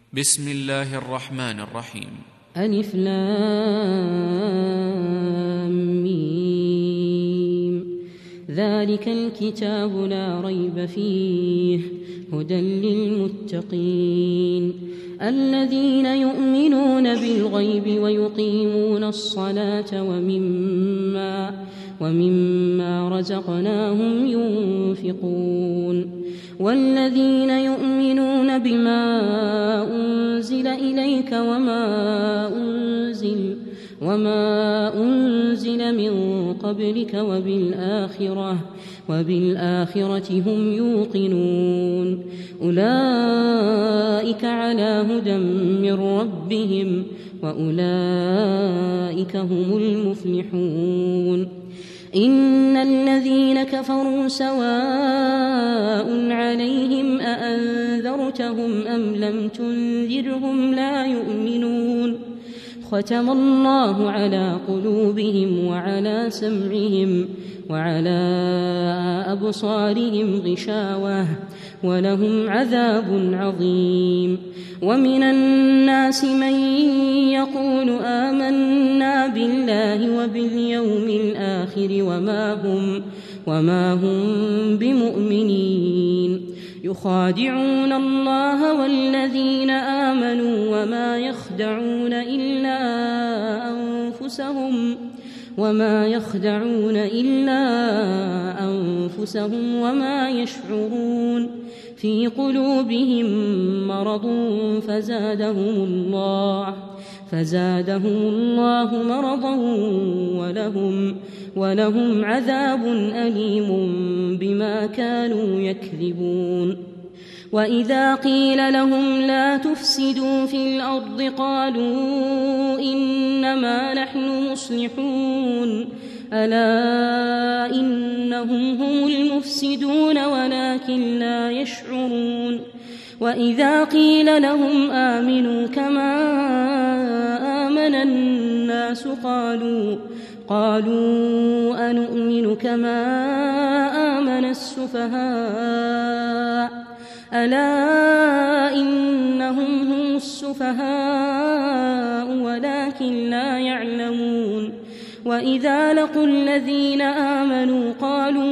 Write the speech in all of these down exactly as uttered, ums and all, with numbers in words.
بسم الله الرحمن الرحيم. ألف لام ميم. ذلك الكتاب لا ريب فيه هدى للمتقين الذين يؤمنون بالغيب ويقيمون الصلاة ومما ومما رزقناهم ينفقون والذين يؤمنون بما أنزل إليك وما أنزل وما أنزل من قبلك وبالآخرة وبالآخرة هم يوقنون أولئك على هدى من ربهم وأولئك هم المفلحون. إن الذين كفروا سواء عليهم أأنذرتهم أم لم تنذرهم لا يؤمنون ختم الله على قلوبهم وعلى سمعهم وعلى أبصارهم غشاوة ولهم عذاب عظيم. ومن الناس من يقول آمنا بالله وباليوم الآخر وما هم, وما هم بمؤمنين يخادعون الله والذين آمنوا وما يخدعون إلا أنفسهم وما يخدعون إلا أنفسهم وما يشعرون في قلوبهم مرض فزادهم الله فزادهم الله مرضا ولهم ولهم عذاب أليم بما كانوا يكذبون. وإذا قيل لهم لا تفسدوا في الأرض قالوا إنما نحن مصلحون ألا إنهم هم المفسدون ولكن لا يشعرون. وإذا قيل لهم آمنوا كما آمن الناس قالوا قالوا أنؤمن كما آمن السفهاء ألا إنهم هم السفهاء ولكن لا يعلمون. وإذا لقوا الذين آمنوا قالوا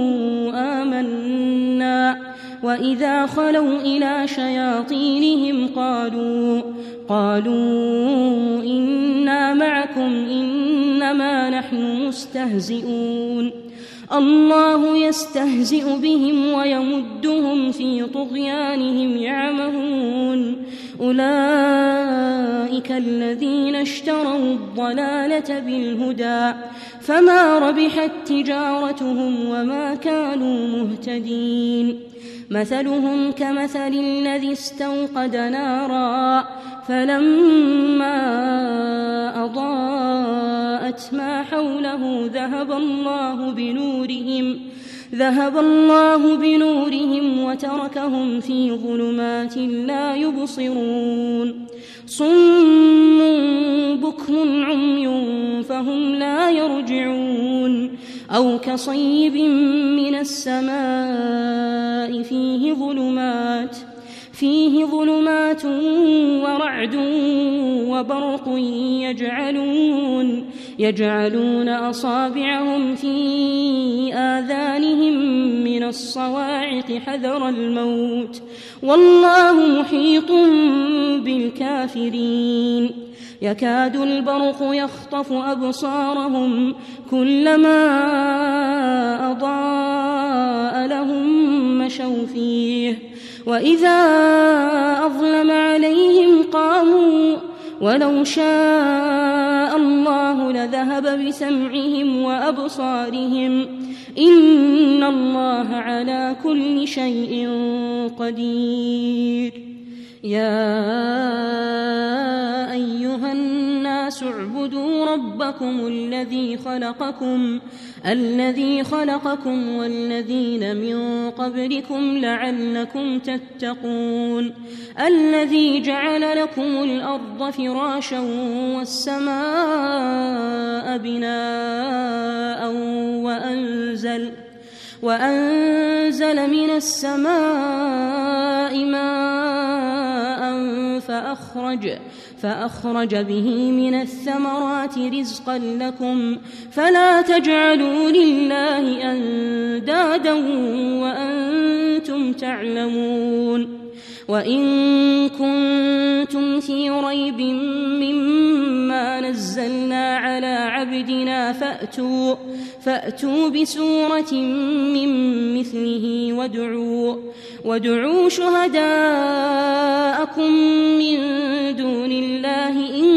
آمنا وإذا خلوا إلى شياطينهم قالوا قالوا إنا معكم إنما نحن مستهزئون الله يستهزئ بهم ويمدهم في طغيانهم يعمهون أولئك الذين اشتروا الضلالة بالهدى فما ربحت تجارتهم وما كانوا مهتدين. مثلهم كمثل الذي استوقد نارا فلما أضاءت ما حوله ذهب الله بنورهم ذهب الله بنورهم وتركهم في ظلمات لا يبصرون صم بكم عمي فهم لا يرجعون أو كصيب من السماء فيه ظلمات فيه ظلمات ورعد وبرق يجعلون يجعلون أصابعهم في آذانهم من الصواعق حذر الموت والله محيط بالكافرين. يكاد البرق يخطف أبصارهم كلما أضاء لهم مشوا فيه وإذا أظلم عليهم قاموا ولو شاء الله لذهب بسمعهم وأبصارهم إن الله على كل شيء قدير. يا أيها الناس اعبدوا ربكم الذي خلقكم الذي خلقكم والذين من قبلكم لعلكم تتقون الذي جعل لكم الأرض فراشا والسماء بناء وأنزل وأنزل من السماء ماء فأخرج, فأخرج به من الثمرات رزقا لكم فلا تجعلوا لله أندادا وأنتم تعلمون. وإن كنتم في ريب مما نزلنا على عبدنا فأتوا, فأتوا بسورة من مثله وادعوا, وادعوا شهداءكم من دون الله إن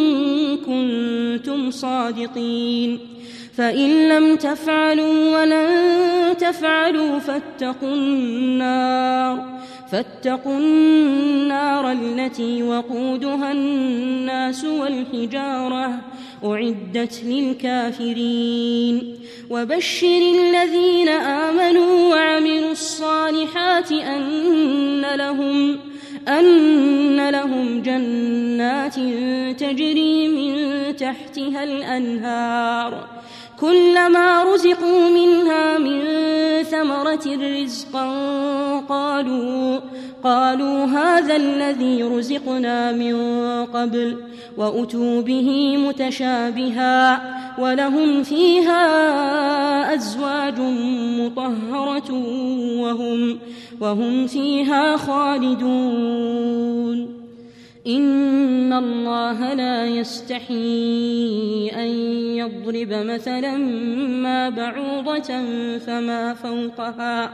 كنتم صادقين. فإن لم تفعلوا ولن تفعلوا فاتقوا النار فاتقوا النار التي وقودها الناس والحجارة أعدت للكافرين. وبشر الذين آمنوا وعملوا الصالحات أن لهم, أن لهم جنات تجري من تحتها الأنهار كلما رزقوا منها من ثمرة رزقا قالوا, قالوا هذا الذي رزقنا من قبل وأتوا به متشابها ولهم فيها أزواج مطهرة وهم, وهم فيها خالدون. إن الله لا يستحيي أن يضرب مثلا ما بعوضة فما فوقها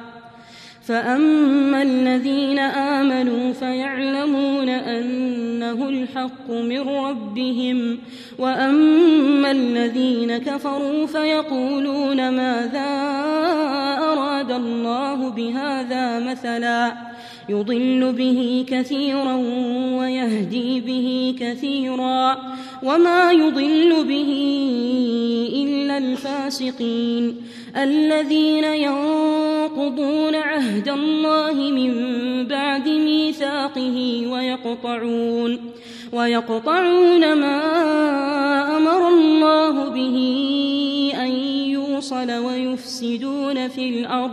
فأما الذين آمنوا فيعلمون أنه الحق من ربهم وأما الذين كفروا فيقولون ماذا أراد الله بهذا مثلا يضل به كثيرا ويهدي به كثيرا وما يضل به إلا الفاسقين الذين ينقضون عهد الله من بعد ميثاقه ويقطعون, ويقطعون ما أمر الله به أن يوصل ويفسدون في الأرض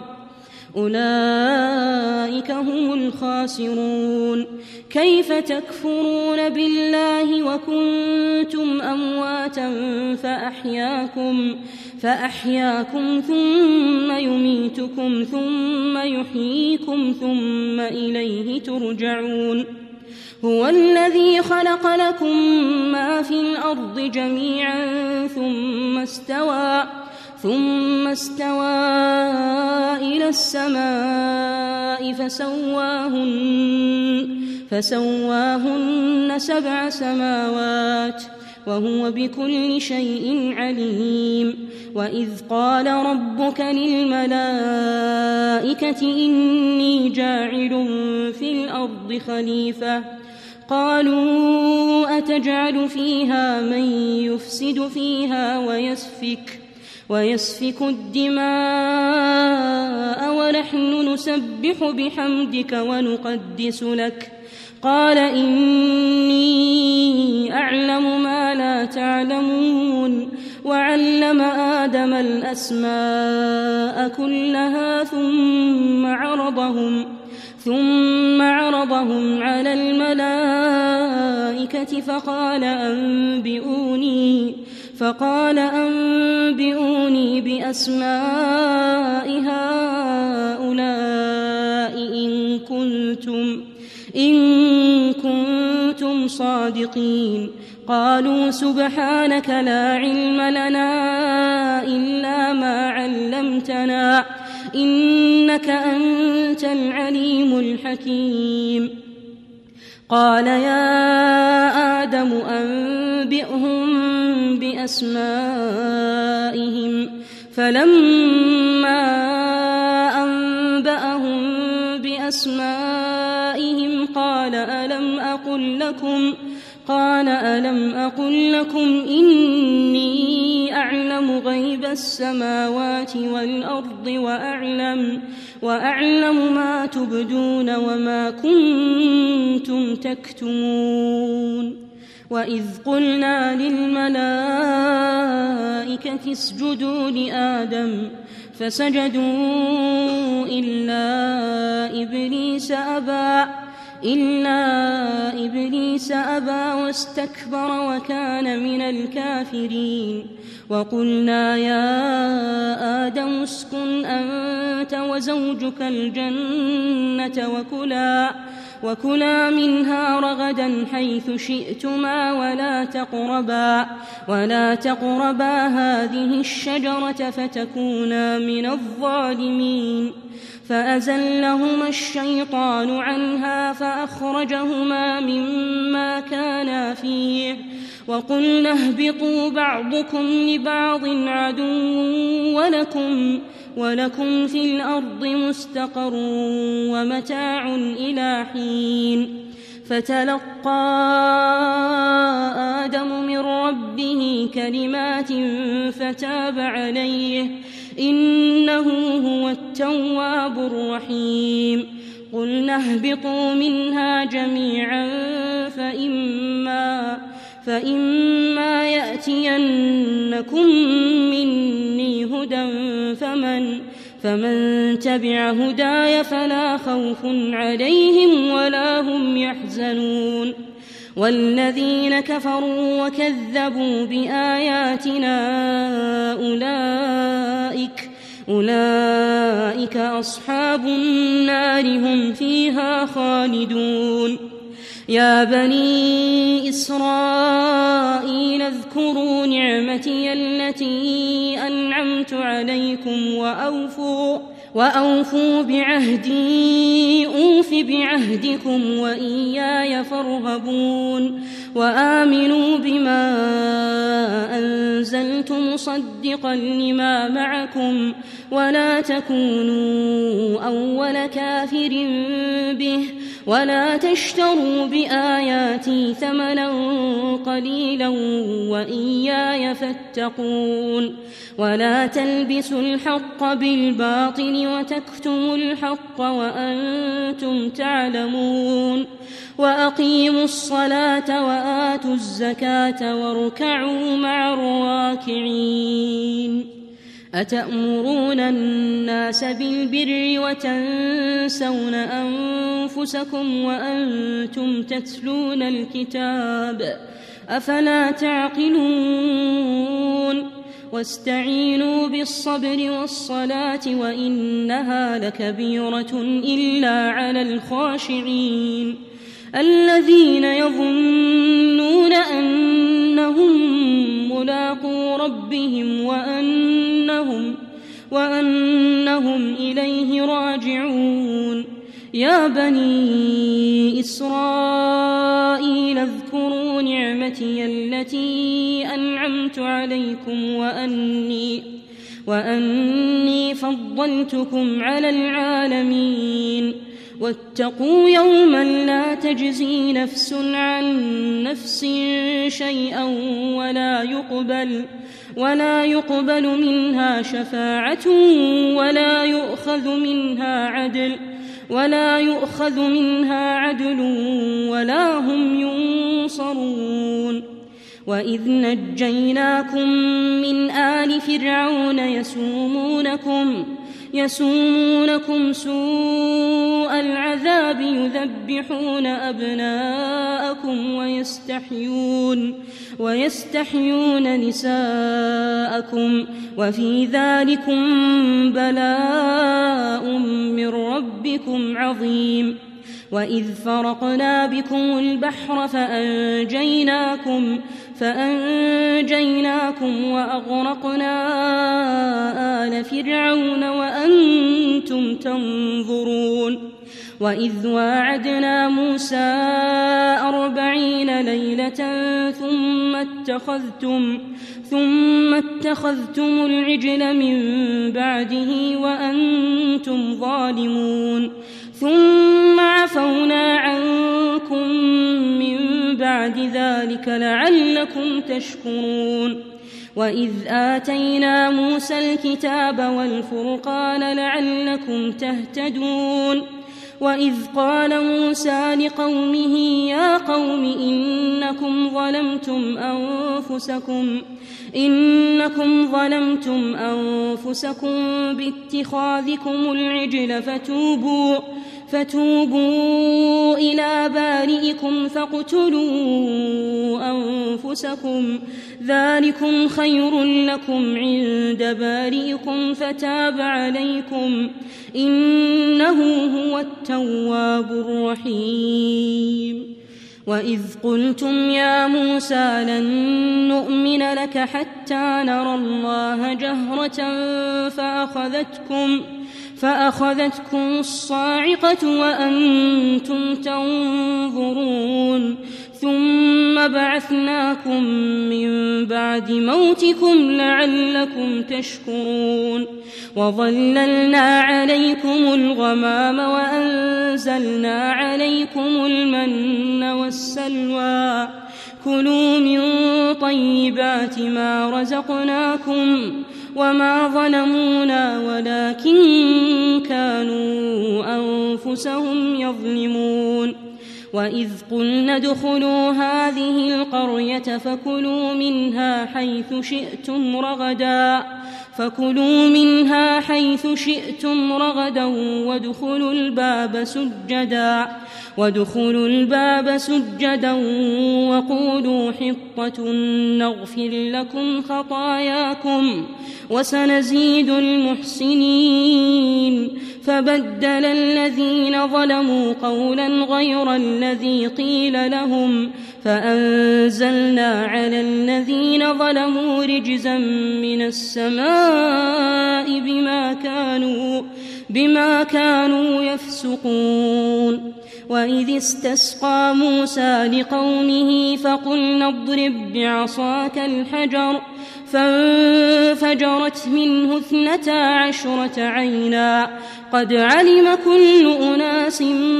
أولئك هم الخاسرون. كيف تكفرون بالله وكنتم أمواتا فأحياكم, فأحياكم ثم يميتكم ثم يحييكم ثم إليه ترجعون. هو الذي خلق لكم ما في الأرض جميعا ثم استوى ثم استوى إلى السماء فسواهن, فسواهن سبع سماوات وهو بكل شيء عليم. وإذ قال ربك للملائكة إني جاعل في الأرض خليفة قالوا أتجعل فيها من يفسد فيها ويسفك ويسفك الدماء ونحن نسبح بحمدك ونقدس لك قال إني أعلم ما لا تعلمون. وعلم آدم الأسماء كلها ثم عرضهم ثم عرضهم على الملائكة فقال أنبئوني فقال أنبئوني بأسماء هؤلاء إن كنتم إن كنتم صادقين. قالوا سبحانك لا علم لنا إلا ما علمتنا إنك أنت العليم الحكيم. قال يا آدم أنبئهم بأسمائهم فلما أنبأهم بأسمائهم قال ألم أقل لكم قال ألم أقل لكم إني أعلم غيب السماوات والأرض وأعلم وأعلم ما تبدون وما كنتم تكتمون. وإذ قلنا للملائكة اسجدوا لآدم فسجدوا إلا إبليس أبى إلا إبليس أبى واستكبر وكان من الكافرين وقلنا يا آدم اسكن أنت وزوجك الجنة وكلا وكلا منها رغدا حيث شئتما ولا تقربا ولا تقربا هذه الشجرة فتكونا من الظالمين فأزلهما الشيطان عنها فأخرجهما مما كانا فيه وقلنا اهبطوا بعضكم لبعض عدو ولكم ولكم في الأرض مستقر ومتاع إلى حين فتلقى آدم من ربه كلمات فتاب عليه إنه هو التواب الرحيم قلنا اهبطوا منها جميعا فإما, فإما يأتينكم مني هدى فمن, فمن تبع هداي فلا خوف عليهم ولا هم يحزنون والذين كفروا وكذبوا بآياتنا أولئك, أولئك أصحاب النار هم فيها خالدون يا بني إسرائيل اذكروا نعمتي التي أنعمت عليكم وأوفوا, وأوفوا بعهدي أوف بعهدكم وإياي فارهبون وآمنوا بما أنزلت مصدقا لما معكم ولا تكونوا أول كافر به ولا تشتروا بآياتي ثمنا قليلا وإياي فاتقون ولا تلبسوا الحق بالباطل وتكتموا الحق وأنتم تعلمون وأقيموا الصلاة وآتوا الزكاة واركعوا مع الراكعين أتأمرون الناس بالبر وتنسون أنفسكم وأنتم تتلون الكتاب أفلا تعقلون واستعينوا بالصبر والصلاة وإنها لكبيرة إلا على الخاشعين الذين يظنون أنهم ملاقو ربهم وأنهم, وأنهم إليه راجعون يا بني إسرائيل اذكروا نعمتي التي أنعمت عليكم وأني, وأني فضلتكم على العالمين واتقوا يوما لا تجزي نفس عن نفس شيئا ولا يقبل, ولا يقبل منها شفاعة ولا يؤخذ منها عدل ولا يؤخذ منها عدل ولا هم ينصرون وإذ نجيناكم من آل فرعون يسومونكم يسومونكم سوء العذاب يذبحون أبناءكم ويستحيون, ويستحيون نساءكم وفي ذلكم بلاء من ربكم عظيم وإذ فرقنا بكم البحر فأنجيناكم, فأنجيناكم وأغرقنا آل فرعون وأنتم تنظرون وإذ واعدنا موسى أربعين ليلة ثم اتخذتم, ثم اتخذتم العجل من بعده وأنتم ظالمون ثم عفونا عنكم من بعد ذلك لعلكم تشكرون وإذ آتينا موسى الكتاب والفرقان لعلكم تهتدون وإذ قال موسى لقومه يا قوم إنكم ظلمتم أنفسكم إنكم ظلمتم أنفسكم باتخاذكم العجل فتوبوا فتوبوا إلى بارئكم فاقتلوا أنفسكم ذلكم خير لكم عند بارئكم فتاب عليكم إنه هو التواب الرحيم. وإذ قلتم يا موسى لن نؤمن لك حتى نرى الله جهرة فأخذتكم فأخذتكم الصاعقة وأنتم تنظرون ثم بعثناكم من بعد موتكم لعلكم تشكرون. وظللنا عليكم الغمام وأنزلنا عليكم المن والسلوى كلوا من طيبات ما رزقناكم وما ظلمونا ولكن كانوا أنفسهم يظلمون. وإذ قلنا ادخلوا هذه القرية فكلوا منها حيث شئتم رغدا فكلوا منها حيث شئتم رغدا وادخلوا الباب سجدا وادخلوا الباب سجدا وقولوا حطة نغفر لكم خطاياكم وسنزيد المحسنين. فبدل الذين ظلموا قولا غير الذي قيل لهم فأنزلنا على الذين ظلموا رجزا من السماء بما كانوا بما كانوا يفسقون. وإذ استسقى موسى لقومه فقلنا اضرب بعصاك الحجر فانفجرت منه اثنتا عشرة عينا قد علم كل أناس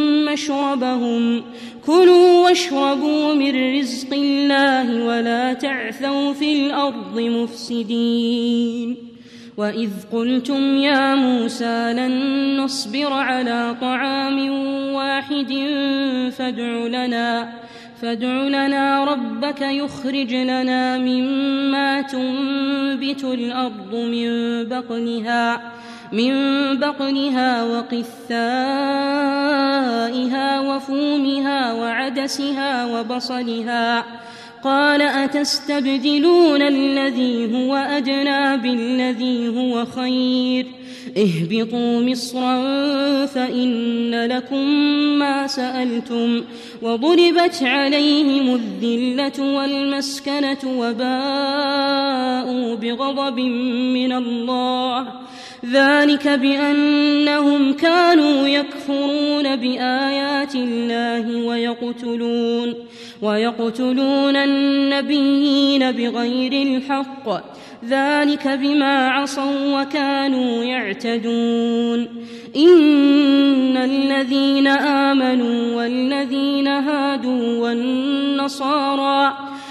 مشربهم كلوا واشربوا من رزق الله ولا تعثوا في الأرض مفسدين. وإذ قلتم يا موسى لن نصبر على طعام واحد فادع لنا فادع لنا ربك يخرج لنا مما تنبت الأرض من بقلها من بقلها وقثائها وفومها وعدسها وبصلها قال أتستبدلون الذي هو أدنى بالذي هو خير اهبطوا مصرا فإن لكم ما سألتم وضربت عليهم الذلة والمسكنة وباءوا بغضب من الله ذلك بأنهم كانوا يكفرون بآيات الله ويقتلون ويقتلون النبيين بغير الحق ذلك بما عصوا وكانوا يعتدون. إن الذين آمنوا والذين هادوا والنصارى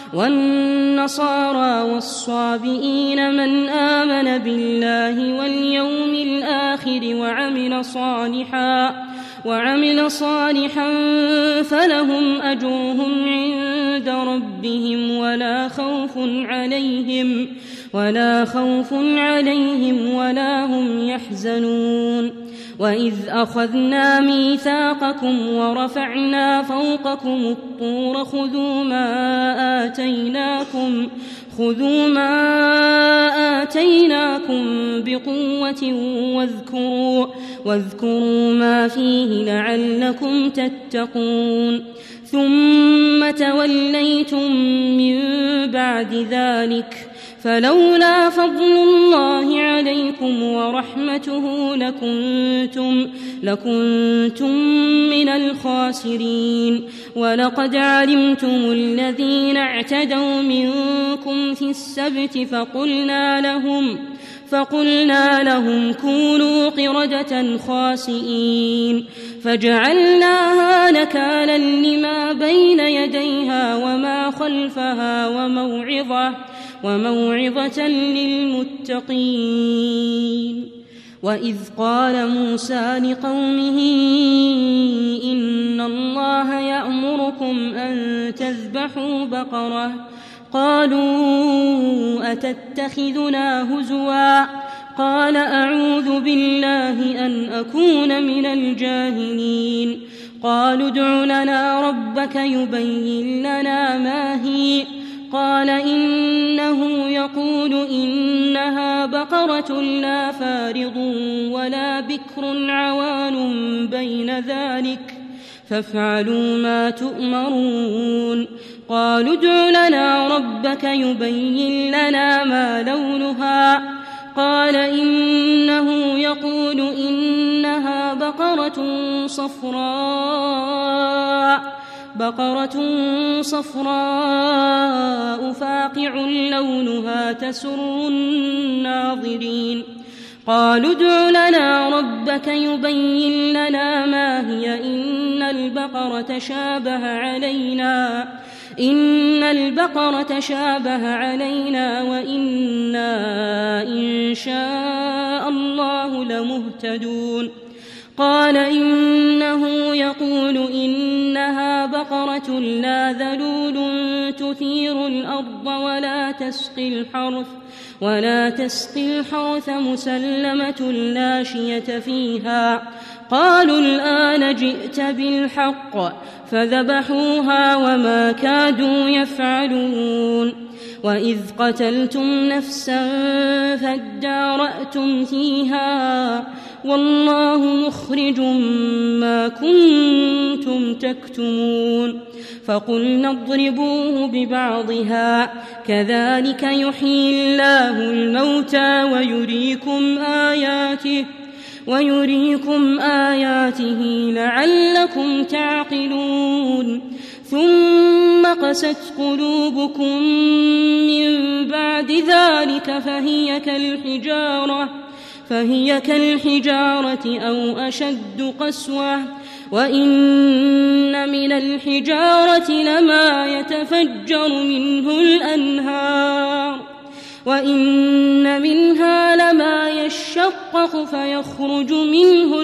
والنصارى والصابئين من آمن بالله واليوم الآخر وعمل صالحا وعمل صالحا فلهم أجرهم عند ربهم ولا خوف عليهم ولا خوف عليهم ولا هم يحزنون. وإذ أخذنا ميثاقكم ورفعنا فوقكم الطور خذوا ما آتيناكم خذوا ما آتيناكم بقوة واذكروا واذكروا ما فيه لعلكم تتقون. ثم توليتم من بعد ذلك فلولا فضل الله عليكم ورحمته لكنتم لكنتم من الخاسرين. ولقد علمتم الذين اعتدوا منكم في السبت فقلنا لهم فقلنا لهم كونوا قردة خاسئين فجعلناها نكالا لما بين يديها وما خلفها وموعظة وموعظة للمتقين. وإذ قال موسى لقومه إن الله يأمركم أن تذبحوا بقرة قالوا أتتخذنا هزوا قال أعوذ بالله أن أكون من الجاهلين قالوا ادع لنا ربك يبين لنا ما هي قال إنه يقول إنها بقرة لا فارض ولا بكر عوان بين ذلك فافعلوا ما تؤمرون قالوا ادع لنا ربك يبين لنا ما لونها قال إنه يقول إنها بقرة صفراء بقرة صفراء فاقع لونها تسر الناظرين قالوا ادع لنا ربك يبين لنا ما هي إن البقرة شابه علينا إن البقرة شابه علينا وإنا إن شاء الله لمهتدون قال إنه يقول إنها بقرة لا ذلول تثير الأرض ولا تسقي الحرث ولا تسقي الحرث مسلمة لا شية فيها قالوا الآن جئت بالحق فذبحوها وما كادوا يفعلون وإذ قتلتم نفسا فادارأتم فيها والله مخرج ما كنتم تكتمون فقلنا اضربوه ببعضها كذلك يحيي الله الموتى ويريكم آياته ويريكم آياته لعلكم تعقلون ثم قست قلوبكم من بعد ذلك فهي كالحجارة فهي كالحجارة أو أشد قسوة وإن من الحجارة لما يتفجر منه الأنهار وإن منها لما يشقق فيخرج منه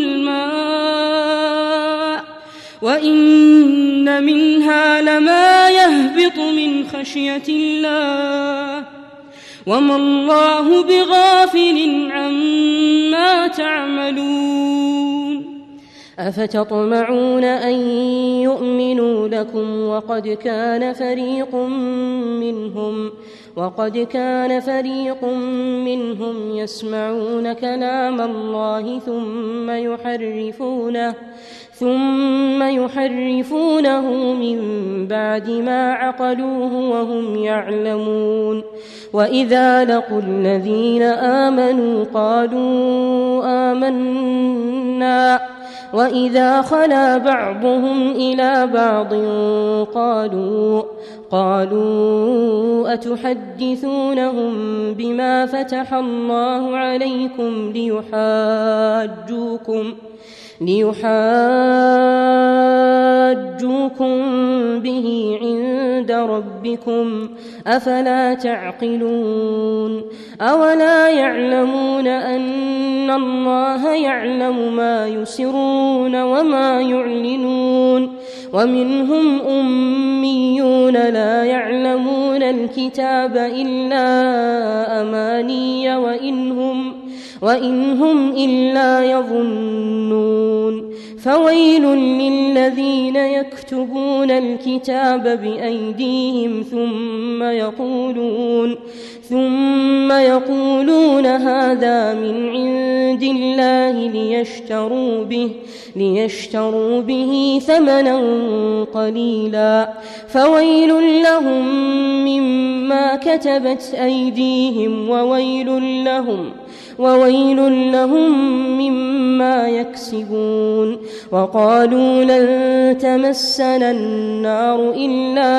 الماء وإن منها لما يهبط من خشية الله وما الله بغافل عما تعملون أفتطمعون أن يؤمنوا لكم وقد كان فريق منهم وقد كان فريق منهم يسمعون كلام الله ثم يحرفونه ثم يحرفونه من بعد ما عقلوه وهم يعلمون وإذا لقوا الذين آمنوا قالوا آمنا وإذا خلا بعضهم إلى بعض قالوا قالوا أتحدثونهم بما فتح الله عليكم ليحاجوكم ليحاجوكم به عند ربكم أفلا تعقلون أولا يعلمون أن الله يعلم ما يسرون وما يعلنون ومنهم أميون لا يعلمون الكتاب إلا أماني وإنهم وإنهم إلا يظنون فويل للذين يكتبون الكتاب بأيديهم ثم يقولون ثم يقولون هذا من عند الله ليشتروا به ليشتروا به ثمنا قليلا فويل لهم مما كتبت أيديهم وويل لهم وويل لهم مما يكسبون وقالوا لن تمسنا النار إلا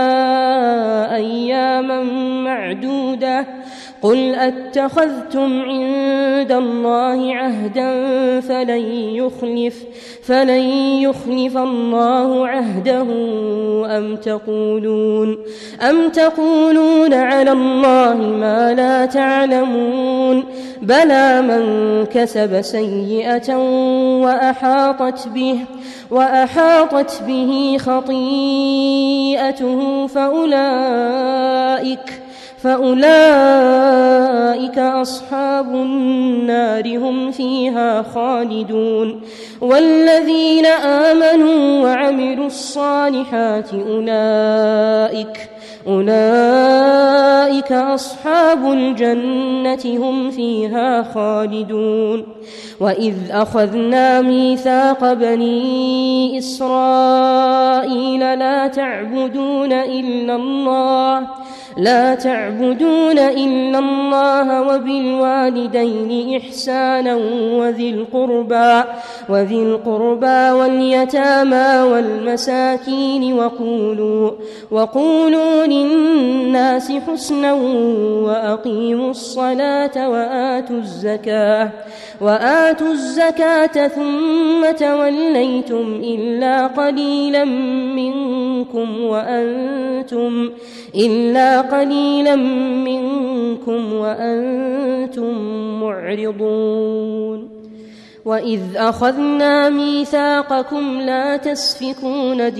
أياما معدودة قل أتخذتم عند الله عهدا فلن يخلف فلن يخلف الله عهده أم تقولون أم تقولون على الله ما لا تعلمون بلى من كسب سيئة وأحاطت به وأحاطت به خطيئته فأولئك فأولئك أصحاب النار هم فيها خالدون والذين آمنوا وعملوا الصالحات أولئك أولئك أصحاب الجنة هم فيها خالدون وإذ أخذنا ميثاق بني إسرائيل لا تعبدون إلا الله لا تعبدون إلا الله وبالوالدين إحسانا وذي القربى وذي القربى واليتامى والمساكين وقولوا وقولوا للناس حسنا وأقيموا الصلاة وآتوا الزكاة وآتوا الزكاة ثم توليتم إلا قليلا منكم وأنتم إلا قليلا منكم وأنتم معرضون وإذ أخذنا ميثاقكم لا تسفكون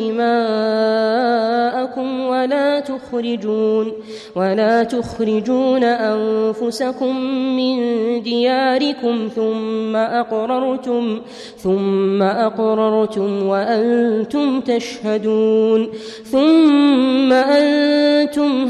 دماءكم ولا تخرجون ولا تخرجون أنفسكم من دياركم ثم أقررتم ثم أقررتم وأنتم تشهدون ثم أنتم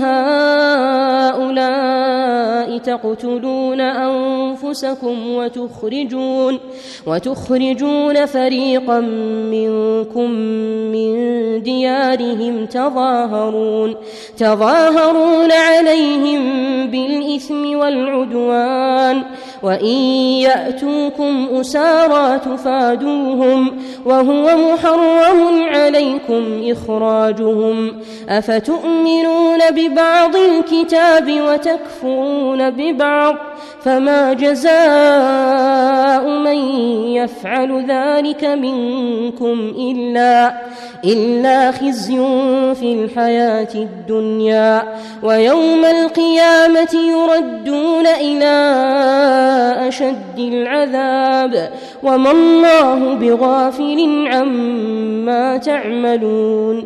هؤلاء تقتلون أنفسكم وتخرجون وتخرجون فريقا منكم من ديارهم تظاهرون تظاهرون عليهم بالإثم والعدوان وإن يأتوكم أسارى تفادوهم وهو محرم عليكم إخراجهم أفتؤمنون ببعض الكتاب وتكفرون ببعض فما جزاء من يفعل ذلك منكم إلا إلا خزي في الحياة الدنيا ويوم القيامة يردون إلى أشد العذاب وما الله بغافل عما تعملون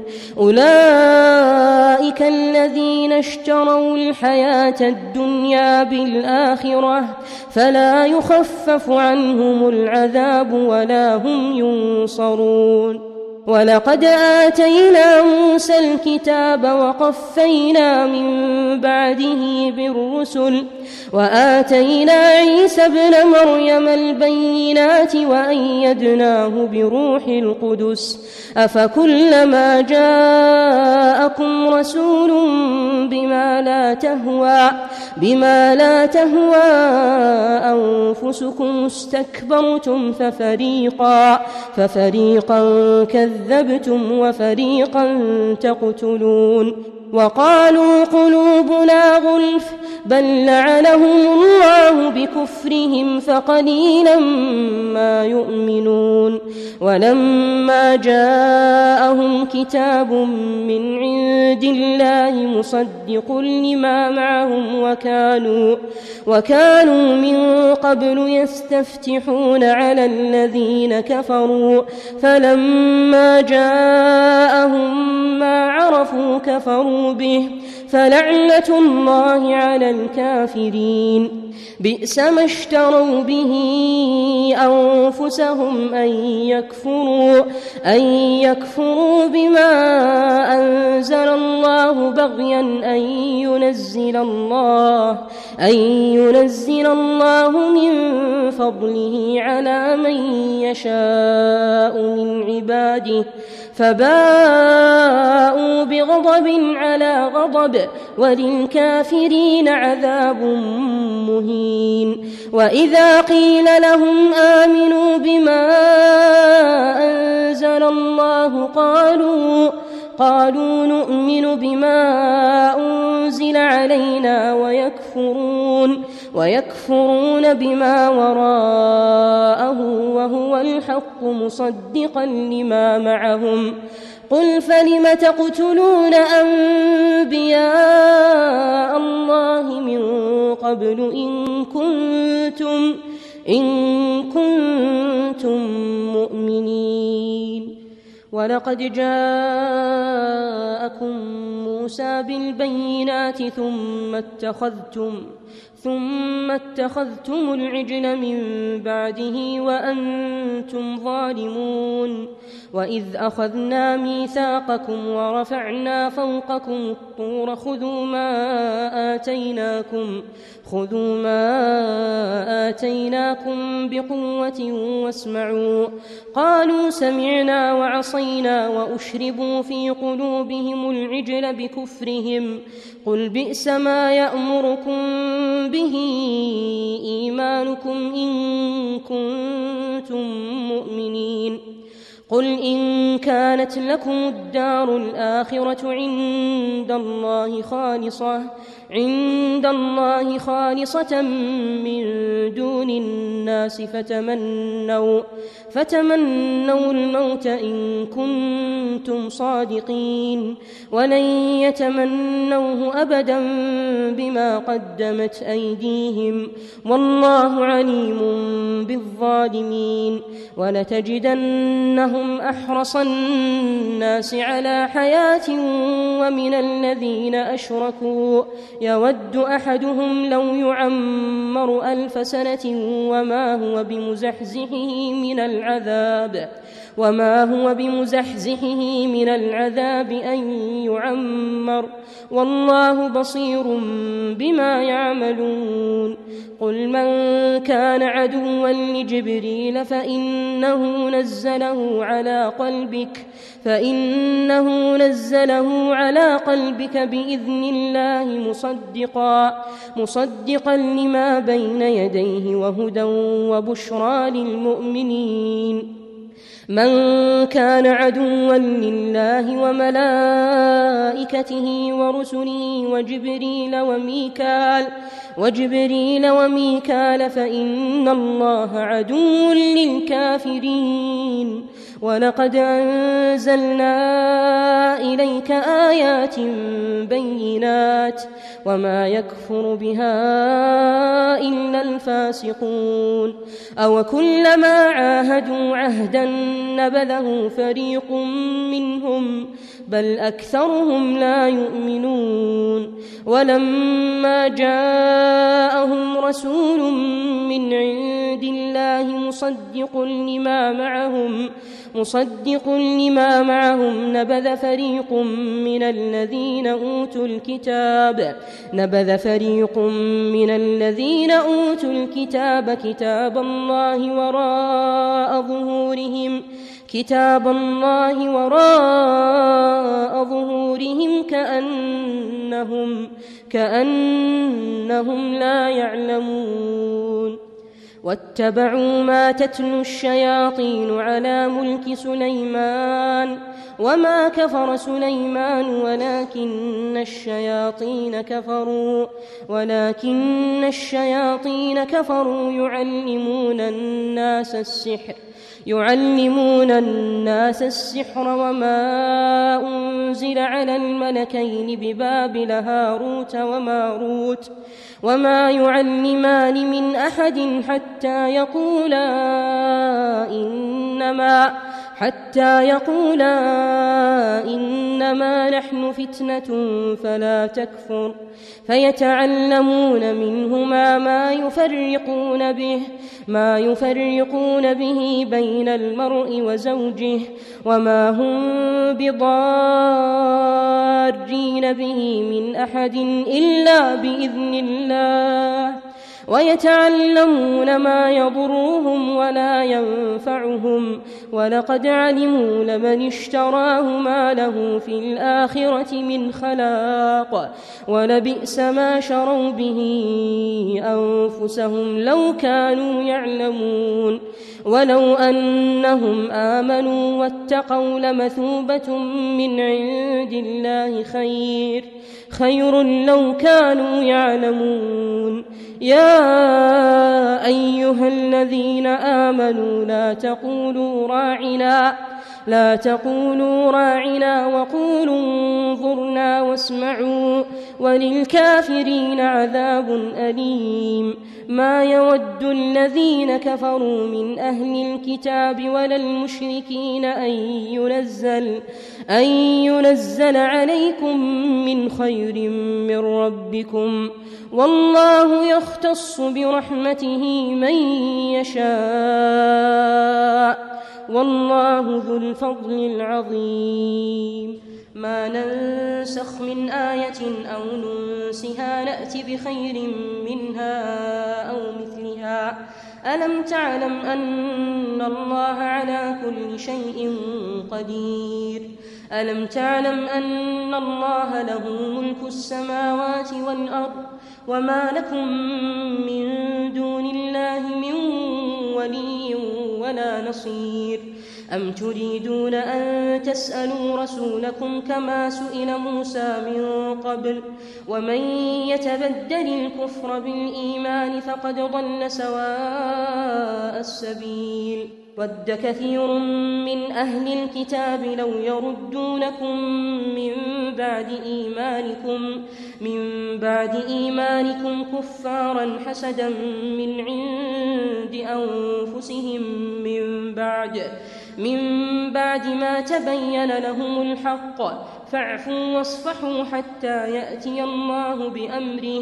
أولئك الذين اشتروا الحياة الدنيا بالآخرة فلا يخفف عنهم العذاب ولا هم ينصرون ولقد آتينا موسى الكتاب وقفينا من بعده بالرسل وآتينا عيسى ابن مريم البينات وأيدناه بروح القدس أفكلما جاءكم رسول بما لا تهوى بما لا تهوى أنفسكم استكبرتم ففريقا ففريقا كذبتم وفريقا تقتلون وقالوا قلوبنا غلف بل لعنهم الله بكفرهم فقليلا ما يؤمنون ولما جاءهم كتاب من عند الله مصدق لما معهم وكانوا وكانوا من قبل يستفتحون على الذين كفروا فلما جاءهم ما عرفوا كفروا به فلعنة الله على الكافرين بئس ما اشتروا به أنفسهم أن يكفروا أن يكفروا بما أنزل الله بغيا أن ينزل الله أن ينزل الله من فضله على من يشاء من عباده فباءوا بغضب على غضب وللكافرين عذاب مهين وإذا قيل لهم آمنوا بما أنزل الله قالوا قالوا نؤمن بما أنزل علينا ويكفرون ويكفرون بما وراءه وهو الحق مصدقا لما معهم قل فلم تقتلون أنبياء الله من قبل إن كنتم إن كنتم مؤمنين ولقد جاءكم موسى بالبينات ثم اتخذتم ثم اتخذتم العجل من بعده وأنتم ظالمون وإذ أخذنا ميثاقكم ورفعنا فوقكم الطور خذوا ما آتيناكم خذوا ما آتيناكم بقوة واسمعوا قالوا سمعنا وعصينا وأشربوا في قلوبهم العجل بكفرهم قل بئس ما يأمركم به إيمانكم إن كنتم مؤمنين قل إن كانت لكم الدار الآخرة عند الله خالصة عند الله خالصة من دون الناس فتمنوا فتمنوا الموت إن كنتم صادقين ولن يتمنوه أبدا بما قدمت أيديهم والله عليم بالظالمين ولتجدنهم أحرص الناس على حياة ومن الذين أشركوا يود أحدهم لو يعمر ألف سنة وما هو بمزحزحه من العذاب وما هو بمزحزحه من العذاب أن يعمر والله بصير بما يعملون قل من كان عدوا لجبريل فإنه نزله على قلبك فإنه نزله على قلبك بإذن الله مصدقا مصدقا لما بين يديه وهدى وبشرى للمؤمنين من كان عدوا لله وملائكته ورسله وجبريل وميكال وجبريل وميكال فإن الله عدو للكافرين ولقد أنزلنا إليك آيات بينات وما يكفر بها إلا الفاسقون أو كلما عاهدوا عهدا نبذه فريق منهم بل أكثرهم لا يؤمنون ولما جاءهم رسول من عند الله مصدق لما معهم مصدق لما معهم نبذ فريق من الذين أوتوا الكتاب نبذ فريق من الذين أوتوا الكتاب كتاب الله وراء ظهورهم كتاب الله وراء ظهورهم كأنهم كأنهم لا يعلمون واتبعوا ما تتلو الشياطين على ملك سليمان وما كفر سليمان ولكن الشياطين كفروا ولكن الشياطين كفروا يعلمون الناس السحر يعلمون الناس السحر وما أنزل على الملكين ببابل هاروت وماروت وما يعلمان من أحد حتى يقولا إنما حتى يقولا إنما نحن فتنة فلا تكفر فيتعلمون منهما ما يفرقون به ما يفرقون به بين المرء وزوجه وما هم بضارين به من أحد إلا بإذن الله ويتعلمون ما يضرهم ولا ينفعهم ولقد علموا لمن اشتراه ما له في الآخرة من خلاق ولبئس ما شروا به أنفسهم لو كانوا يعلمون ولو أنهم آمنوا واتقوا لمثوبة من عند الله خير خير لو كانوا يعلمون يا أيها الذين آمنوا لا تقولوا راعنا لا تقولوا راعنا وقولوا انظرنا واسمعوا وللكافرين عذاب أليم ما يود الذين كفروا من أهل الكتاب ولا المشركين أن ينزل, أن ينزل عليكم من خير من ربكم والله يختص برحمته من يشاء والله ذو الفضل العظيم. ما ننسخ من آية أو ننسها نأت بخير منها أو مثلها ألم تعلم أن الله على كل شيء قدير ألم تعلم أن الله له ملك السماوات والأرض وما لكم من دون الله من ولي ولا نصير أم تريدون أن تسألوا رسولكم كما سئل موسى من قبل ومن يتبدل الكفر بالإيمان فقد ضل سواء السبيل. ود كثير من أهل الكتاب لو يردونكم من بعد إيمانكم من بعد إيمانكم كفارا حسدا من عند أنفسهم من بعد من بعد ما تبين لهم الحق فاعفوا واصفحوا حتى يأتي الله بأمره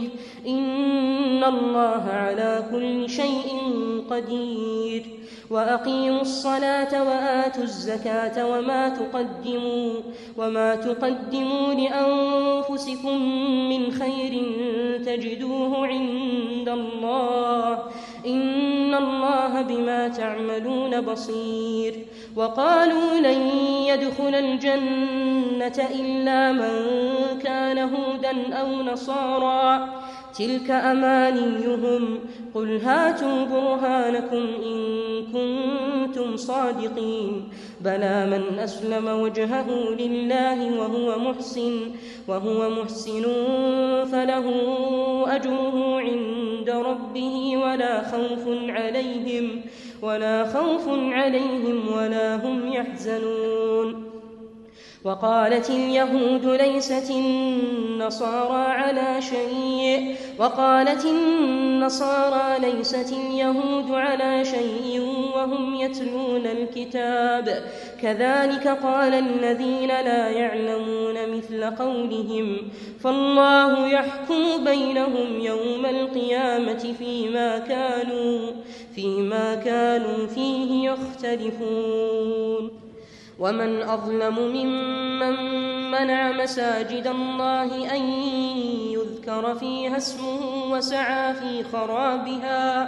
إن الله على كل شيء قدير. وأقيموا الصلاة وآتوا الزكاة وما تقدموا وما تقدموا لأنفسكم من خير تجدوه عند الله إن الله بما تعملون بصير. وقالوا لن يدخل الجنة إلا من كان هودا أو نصارى تلك أمانيهم قل هاتوا برهانكم إن كنتم صادقين بلى من أسلم وجهه لله وهو محسن وهو محسن فله أجره عند ربه ولا خوف عليهم ولا خوف عليهم ولا هم يحزنون. وقالت اليهود ليست النصارى على شيء وقالت النصارى ليست اليهود على شيء وهم يتلون الكتاب كذلك قال الذين لا يعلمون مثل قولهم فالله يحكم بينهم يوم القيامة فيما كانوا فيما كانوا فيه يختلفون. ومن أظلم ممن منع مساجد الله أن يذكر فيها اسمه وسعى في خرابها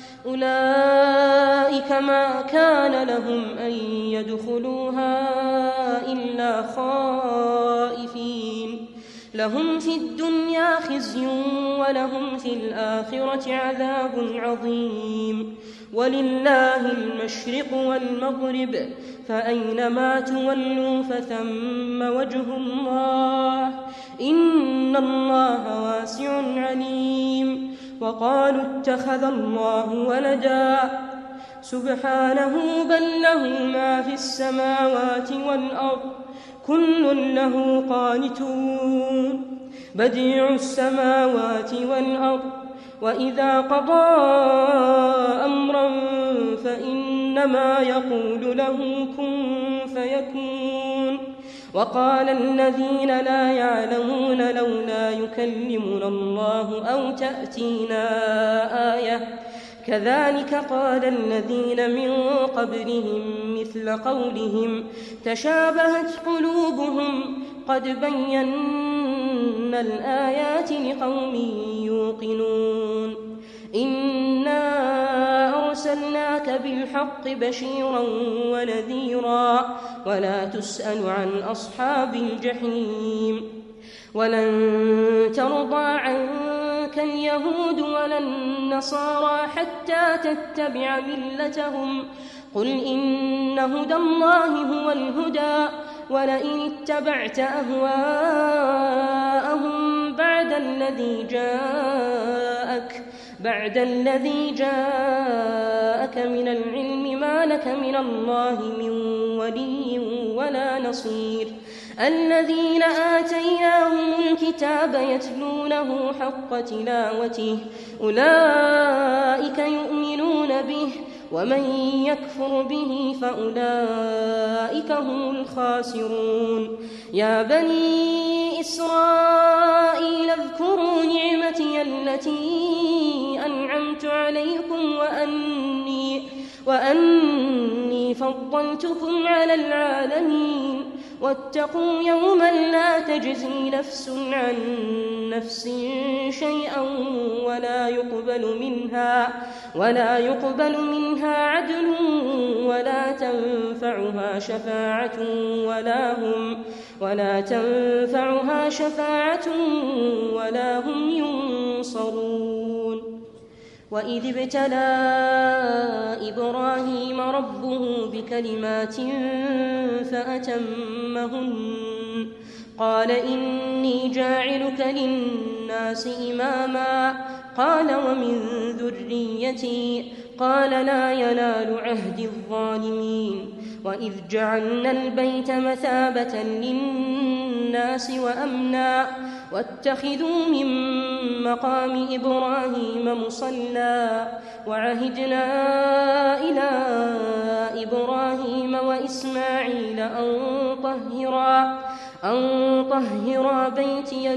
أولئك ما كان لهم أن يدخلوها إلا خائفين لهم في الدنيا خزي ولهم في الآخرة عذاب عظيم. ولله المشرق والمغرب فأينما تولوا فثم وجه الله إن الله واسع عليم. وقالوا اتخذ الله ولدا سبحانه بل له ما في السماوات والأرض كل له قانتون بديع السماوات والأرض وإذا قضى أمرا فإنما يقول له كن فيكون. وقال الذين لا يعلمون لولا يكلمنا الله أو تأتينا آية كذلك قال الذين من قبلهم مثل قولهم تشابهت قلوبهم قد بينا الآيات لقوم يوقنون. إنا أرسلناك بالحق بشيرا ونذيرا ولا تسأل عن أصحاب الجحيم. ولن ترضى عنك اليهود ولا النصارى حتى تتبع ملتهم قل إن هدى الله هو الهدى ولئن اتبعت أهواءهم بعد الذي جاءك بعد الذي جاءك من العلم ما لك من الله من ولي ولا نصير. الذين آتيناهم الكتاب الكتاب يتلونه حق تلاوته أولئك يؤمنون به ومن يكفر به فأولئك هم الخاسرون يا بني إسرائيل اذكروا نعمتي التي أنعمت عليكم وأني, وأني فضلتكم على العالمين واتقوا يوما لا تجزي نفس عن نفس شيئا ولا يقبل منها ولا يقبل منها عدل ولا تنفعها شفاعة ولا هم ولا تنفعها شفاعة ولا هم ينصرون وإذ ابتلى إبراهيم ربه بكلمات فأتمهن قال إني جاعلك للناس إماما قال ومن ذريتي قال لا ينال عهد الظالمين وإذ جعلنا البيت مثابة للناس وأمنا واتخذوا من مقام إبراهيم مصلى وعهدنا إلى إبراهيم وإسماعيل أن طهرا أن طهرا بيتي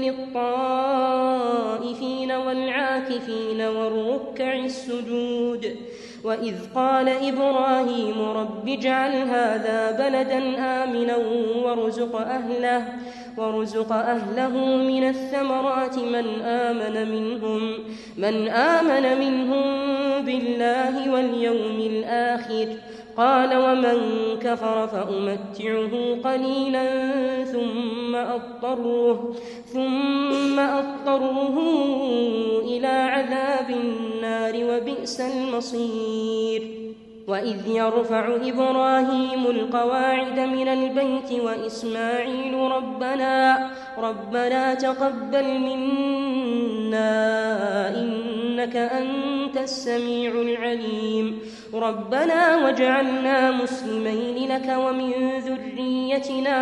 للطائفين والعاكفين والركع السجود وإذ قال إبراهيم رب اجعل هذا بلدا آمنا وارزق أهله وارزق أهله من الثمرات من آمن منهم من آمن منهم بالله واليوم الآخر قال ومن كفر فأمتعه قليلا ثم أضطره ثم أضطره إلى عذاب النار وبئس المصير وإذ يرفع إبراهيم القواعد من البيت وإسماعيل ربنا ربنا تقبل منا إنك أنت السميع العليم ربنا واجعلنا مسلمين لك ومن ذريتنا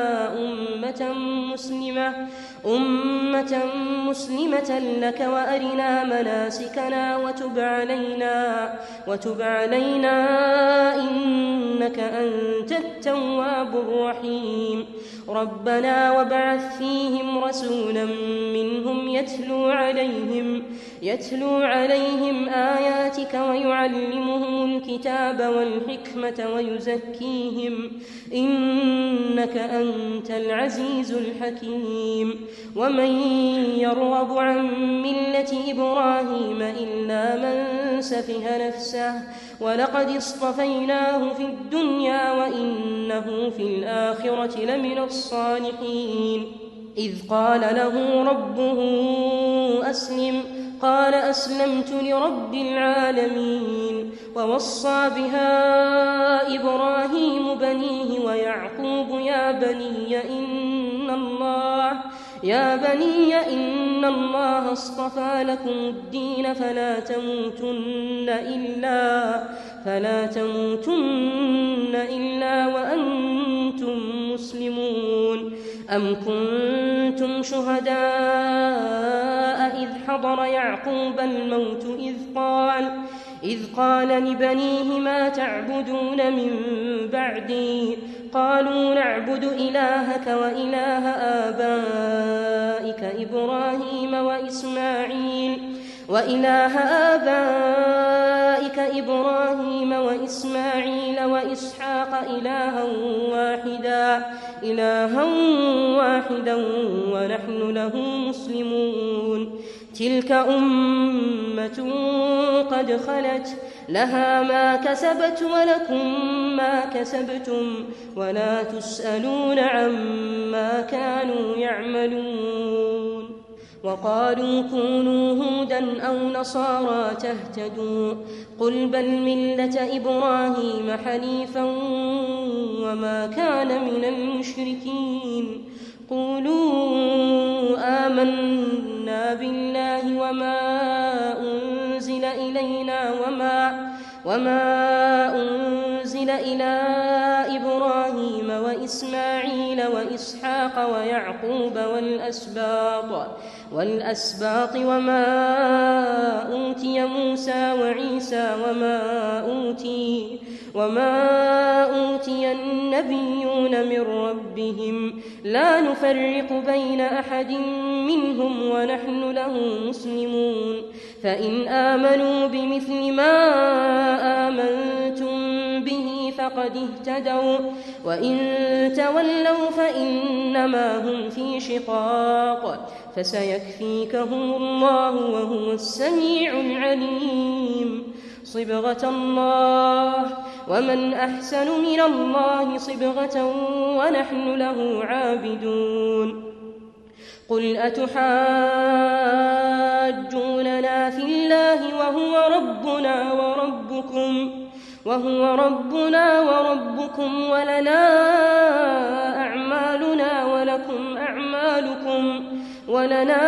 أمة مسلمة أمة مسلمة لك وأرنا مناسكنا وتب علينا وتب علينا إنك أنت التواب الرحيم ربنا وابعث فيهم رسولا منهم يتلو عليهم يتلو عليهم آياتك ويعلمهم الكتاب والحكمة ويزكيهم إنك أنت العزيز الحكيم ومن يرغب عن ملة إبراهيم إلا من سفه نفسه ولقد اصطفيناه في الدنيا وإنه في الآخرة لمن الصالحين إذ قال له ربه أسلم قال أسلمت لرب العالمين ووصى بها إبراهيم بنيه ويعقوب يا بني إن الله يا بني إن الله اصطفى لكم الدين فلا تموتن إلا فلا تموتن إلا وأنتم مسلمون أم كنتم شهداء إذ حضر يعقوب الموت إذ قال إذ قال لبنيه ما تعبدون من بعدي قالوا نعبد إلهك وإله آبائك إبراهيم وإسماعيل وإله آبائك إبراهيم وإسماعيل وإسحاق إلها واحدا إلها واحدا ونحن له مسلمون تلك أمة قد خلت لها ما كسبت ولكم ما كسبتم ولا تسألون عما كانوا يعملون وقالوا كونوا هودا أو نصارى تهتدوا قل بل ملة إبراهيم حنيفا وما كان من المشركين قولوا آمنا بالله وما أنزل إلينا وما وما أنزل إلى إبراهيم وإسماعيل وإسحاق ويعقوب والأسباط والأسباط وما أوتي موسى وعيسى وما أوتي وما أوتي النبيون من ربهم لا نفرق بين أحد منهم ونحن له مسلمون فإن آمنوا بمثل ما آمنتم به فقد اهتدوا وإن تولوا فإنما هم في شقاق فسيكفيكهم الله وهو السميع العليم صبغة الله ومن أحسن من الله صبغة ونحن له عابدون قل أتحاجوننا في الله وهو ربنا وربكم وهو ربنا وربكم ولنا أعمالنا ولكم أعمالكم ولنا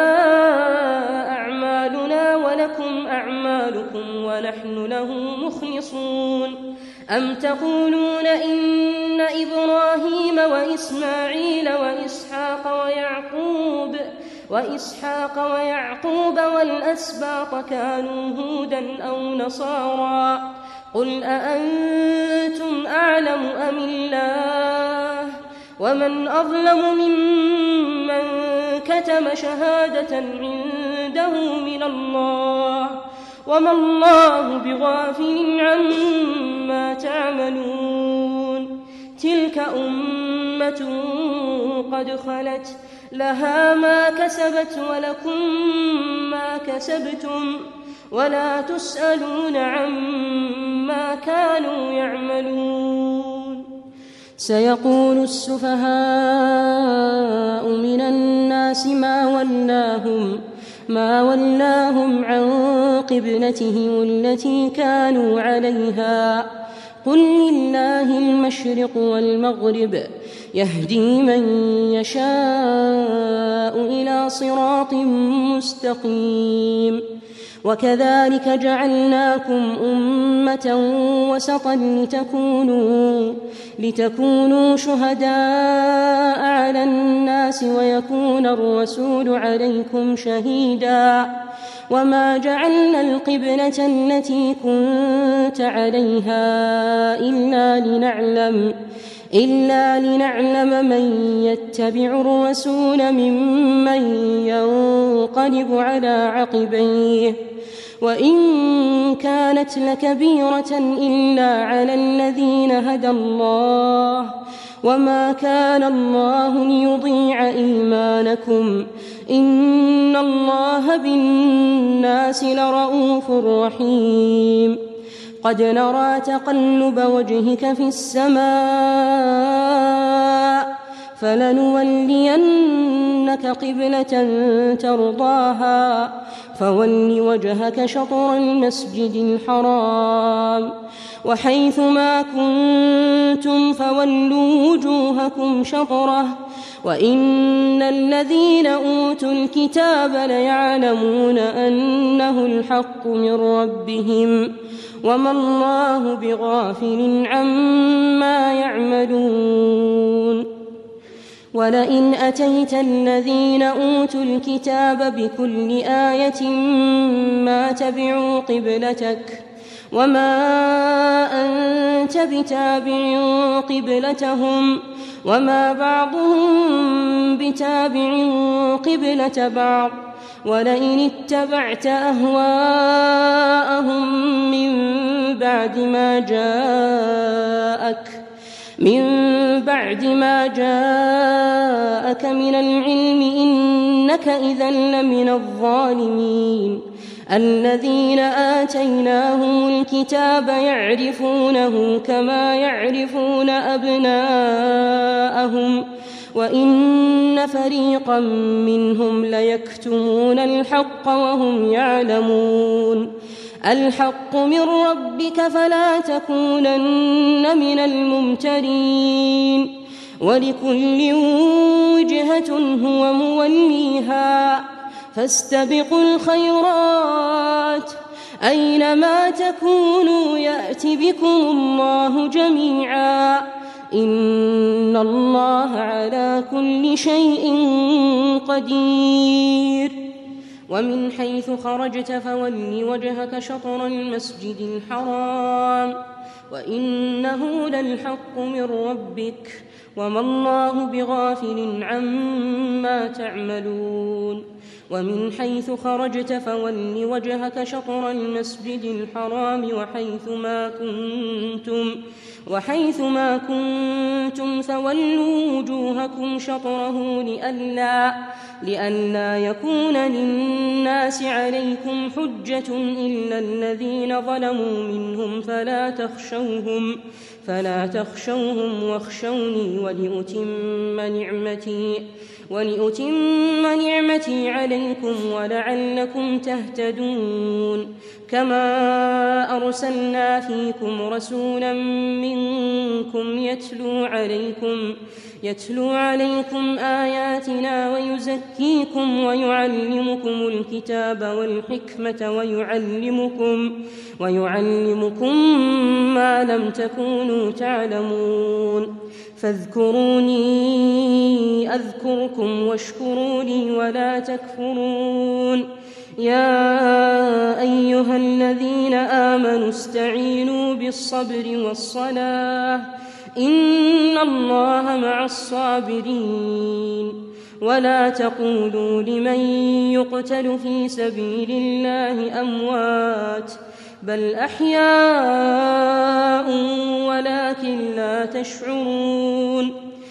أعمالنا ولكم أعمالكم ونحن له مخلصون أم تقولون إن إبراهيم وإسماعيل وإسحاق ويعقوب وإسحاق ويعقوب والأسباط كانوا هودا أو نصارى قل أأنتم أعلم أم الله ومن أظلم ممن كتم شهادة عنده من الله وما الله بغافل عما تعملون تلك أمة قد خلت لها ما كسبت ولكم ما كسبتم ولا تسألون عما كانوا يعملون سيقول السفهاء من الناس ما ولاهم ما ولاهم عن قبلتهم التي كانوا عليها قل لله المشرق والمغرب يهدي من يشاء إلى صراط مستقيم وكذلك جعلناكم أمة وسطا لتكونوا لتكونوا شهداء على الناس ويكون الرسول عليكم شهيدا وما جعلنا القبلة التي كنت عليها إلا لنعلم إلا لنعلم من يتبع الرسول ممن ينقلب على عقبيه وإن كانت لكبيرة إلا على الذين هدى الله وما كان الله ليضيع إيمانكم إن الله بالناس لرءوف رحيم قد نرى تقلب وجهك في السماء فلنولينك قبلة ترضاها فول وجهك شطر المسجد الحرام وحيث ما كنتم فولوا وجوهكم شطره وإن الذين أوتوا الكتاب ليعلمون أنه الحق من ربهم وما الله بغافل عما يعملون ولئن أتيت الذين أوتوا الكتاب بكل آية ما تبعوا قبلتك وما أنت بتابع قبلتهم وما بعضهم بتابع قبلة بعض ولئن اتبعت أهواءهم من بعد ما جاءك من بعد ما جاءك من العلم إنك إذا لمن الظالمين الذين آتيناهم الكتاب يعرفونه كما يعرفون أبناءهم وإن فريقا منهم ليكتمون الحق وهم يعلمون الحق من ربك فلا تكونن من الممترين ولكل وجهة هو موليها فاستبقوا الخيرات أينما تكونوا يأت بكم الله جميعا إن الله على كل شيء قدير. ومن حيث خرجت فول وجهك شطر المسجد الحرام وإنه للحق من ربك وما الله بغافل عما تعملون. ومن حيث خرجت فول وجهك شطر المسجد الحرام وحيث ما كنتم وحيث ما كنتم فولوا وجوهكم شطره لئلا لئلا يكون للناس عليكم حجة إلا الذين ظلموا منهم فلا تخشوهم فلا تخشوهم واخشوني ولأتم نعمتي ولأتم نعمتي عليكم ولعلكم تهتدون. كما أرسلنا فيكم رسولا منكم يتلو عليكم يتلو عليكم آياتنا ويزكيكم ويعلمكم الكتاب والحكمة ويعلمكم ويعلمكم ما لم تكونوا تعلمون. فاذكروني أذكركم واشكروا لي ولا تكفرون. يا أيها الذين آمنوا استعينوا بالصبر والصلاة إن الله مع الصابرين. ولا تقولوا لمن يقتل في سبيل الله أموات بل أحياء ولكن لا تشعرون.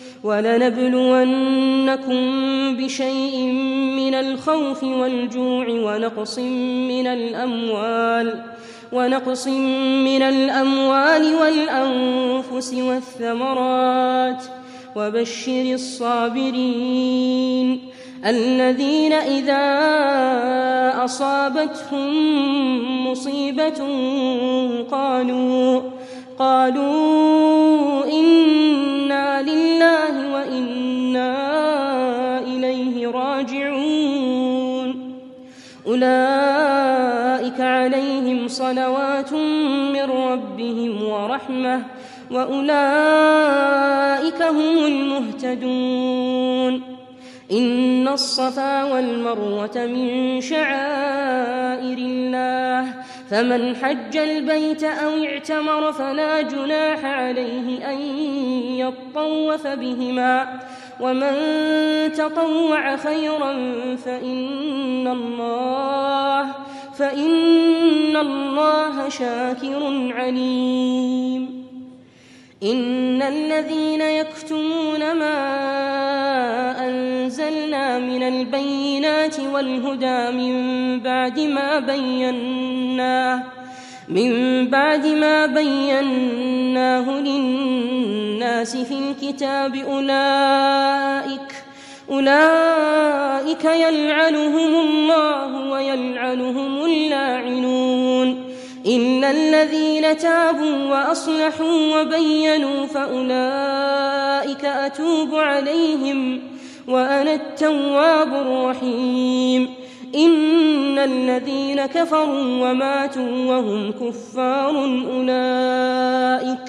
ولنبلونكم بشيء من الخوف والجوع ونقص من الأموال ونقص من الأموال والأنفس والثمرات وبشر الصابرين الذين إذا أصابتهم مصيبة قالوا قالوا إنا لله وإنا إليه راجعون. أولئك عليهم صلوات من ربهم ورحمة وأولئك هم المهتدون. إن الصفا والمروة من شعائر الله فمن حج البيت أو اعتمر فلا جناح عليه أن يطوف بهما ومن تطوع خيرا فإن الله فإن الله شاكر عليم. إن الذين يكتمون ما أنزلنا من البينات والهدى من بعد ما بيناه من بعد ما بيناه للناس في الكتاب أولئك أولئك يلعنهم الله ويلعنهم اللاعنون إلا الذين تابوا وأصلحوا وبينوا فأولئك أتوب عليهم وأنا التواب الرحيم. إن الذين كفروا وماتوا وهم كفار أولئك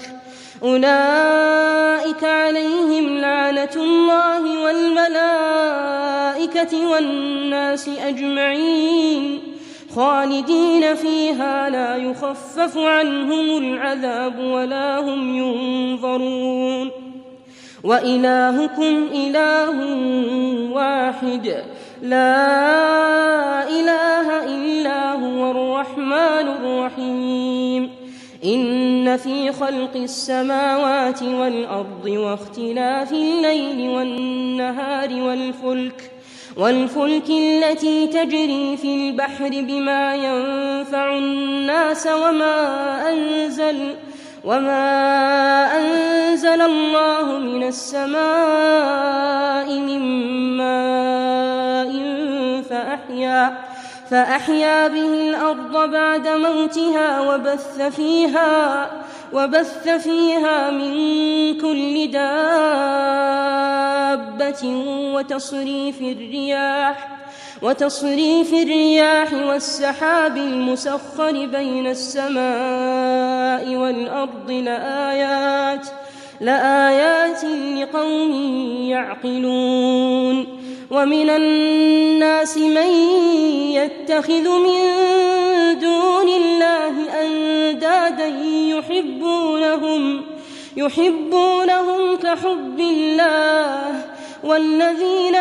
أولئك عليهم لعنة الله والملائكة والناس أجمعين خالدين فيها لا يخفف عنهم العذاب ولا هم ينظرون. وإلهكم إله واحد لا إله إلا هو الرحمن الرحيم. إن في خلق السماوات والأرض واختلاف الليل والنهار والفلك والفلك التي تجري في البحر بما ينفع الناس وما أنزل وما أنزل الله من السماء من ماء فأحيا فأحيا به الأرض بعد موتها وبث فيها وبث فيها من كل دابة وتصريف الرياح وتصريف الرياح والسحاب المسخر بين السماء والأرض لآيات لآيات لقوم يعقلون ومن الناس من يتخذ من دون الله أندادا يحبونهم يحبونهم كحب الله والذين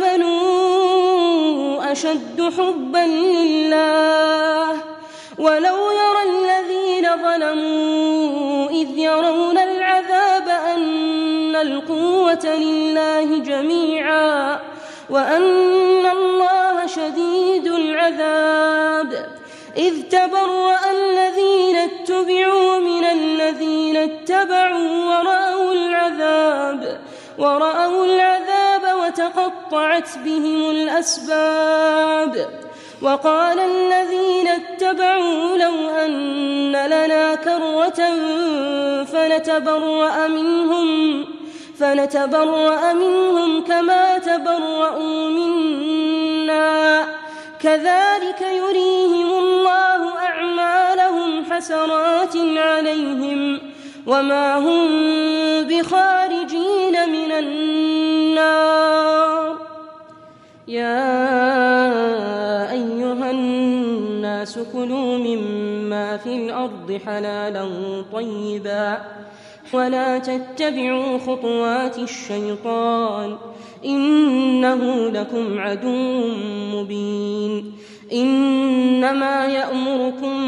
آمنوا أشد حبا لله ولو يرى الذين ظلموا إذ يرون العذاب أن القوة لله جميعا وأن الله شديد العذاب إذ تبرأ الذين اتبعوا من الذين اتبعوا ورأوا العذاب ورأوا العذاب وتقطعت بهم الأسباب وقال الذين اتبعوا لو أن لنا كرة فنتبرأ منهم فنتبرأ منهم كما تبرأوا منا كذلك يريهم الله أعمالهم حسرات عليهم وما هم بخارجين من النار يا أيها الناس كلوا مما في الأرض حلالا طيبا ولا تتبعوا خطوات الشيطان إنه لكم عدو مبين إنما يأمركم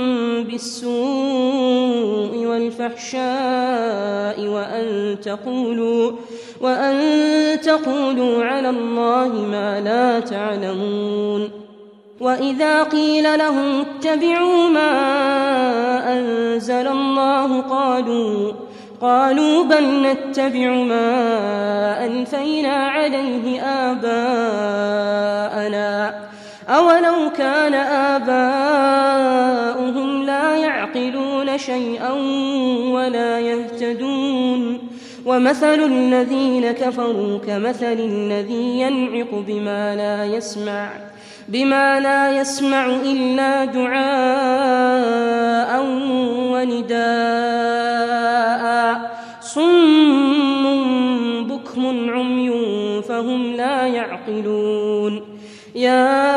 بالسوء والفحشاء وأن تقولوا وأن تقولوا على الله ما لا تعلمون وإذا قيل لهم اتبعوا ما أنزل الله قالوا قالوا بل نتبع ما ألفينا عليه آباءنا أولو كان آباؤهم لا يعقلون شيئا ولا يهتدون ومثل الذين كفروا كمثل الذي ينعق بما لا يسمع بما لا يسمع إلا دعاء ونداء صم بكم عمي فهم لا يعقلون يا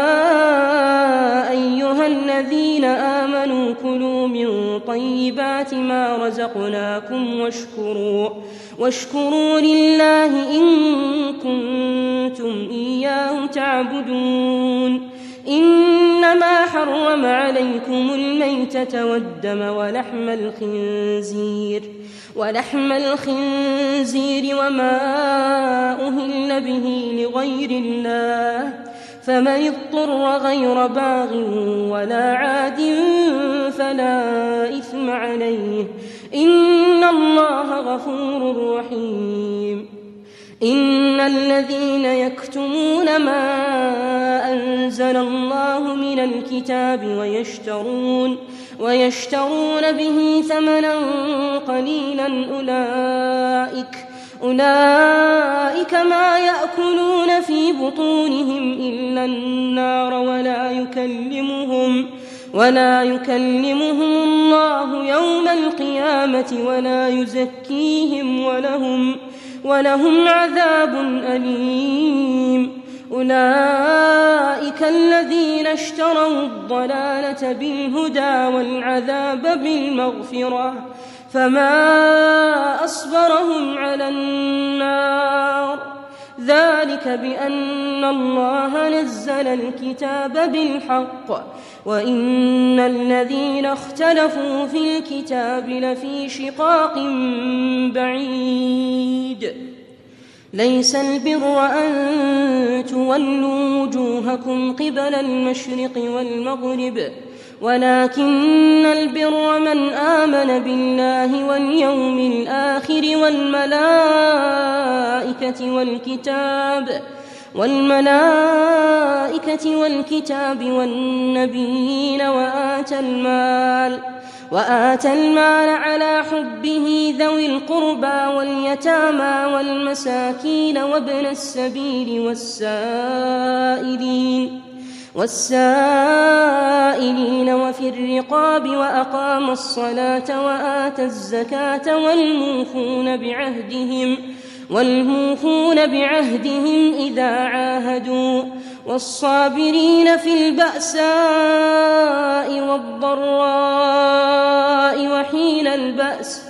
أيها الذين آمنوا كلوا من طيبات ما رزقناكم واشكروا واشكروا لله إن كنتم إياه تعبدون إنما حرم عليكم الميتة والدم ولحم الخنزير ولحم الخنزير وما أهل به لغير الله فمن اضطر غير باغ ولا عاد فلا إثم عليه إن الله غفور رحيم إن الذين يكتمون ما أنزل الله من الكتاب ويشترون ويشترون به ثمنا قليلا أولئك أولئك ما يأكلون في بطونهم إلا النار ولا يكلمهم ولا يكلمهم الله يوم القيامة ولا يزكيهم ولهم ولهم عذاب أليم أولئك الذين اشتروا الضلالة بالهدى والعذاب بالمغفرة فما أصبرهم على النار ذلك بأن الله نزل الكتاب بالحق وإن الذين اختلفوا في الكتاب لفي شقاق بعيد ليس البر أن تولوا وجوهكم قبل المشرق والمغرب ولكن البر من آمن بالله واليوم الآخر والملائكة والكتاب والملائكة والكتاب والنبيين وآتى المال وآتى المال على حبه ذوي القربى واليتامى والمساكين وابن السبيل والسائلين والسائلين وفي الرقاب وأقام الصلاة وآتى الزكاة والموفون بعهدهم والموفون بعهدهم إذا عاهدوا والصابرين في البأساء والضراء وحين البأس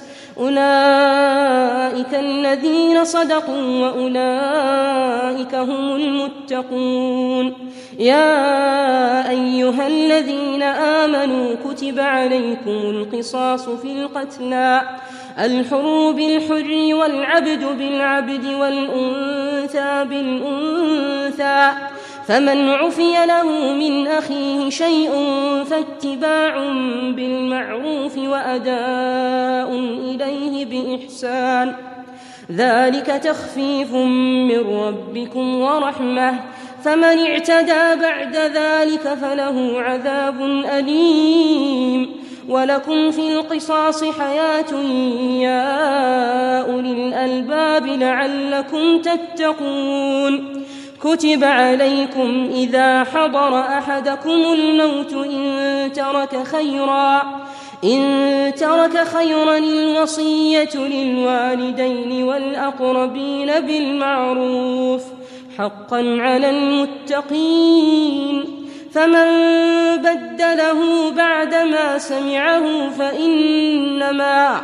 أولئك الذين صدقوا وأولئك هم المتقون. يا أيها الذين آمنوا كتب عليكم القصاص في القتلى الحر بالحر والعبد بالعبد والأنثى بالأنثى فمن عفي له من أخيه شيء فاتباع بالمعروف وأداء إليه بإحسان ذلك تخفيف من ربكم ورحمة فمن اعتدى بعد ذلك فله عذاب أليم ولكم في القصاص حياة يا أولي الألباب لعلكم تتقون. كتب عليكم إذا حضر أحدكم الموت إن ترك خيرا إن ترك خيرا الوصية للوالدين والأقربين بالمعروف حقا على المتقين فمن بدله بعدما سمعه فإنما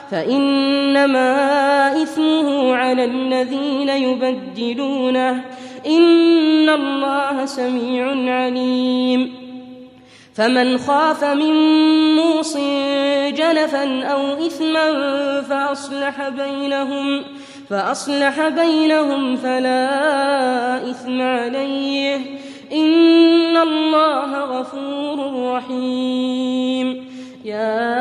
فإنما إثمه على الذين يبدلونه إن الله سميع عليم. فمن خاف من موص جنفا أو إثما فأصلح بينهم فأصلح بينهم فلا إثم عليه إن الله غفور رحيم. يا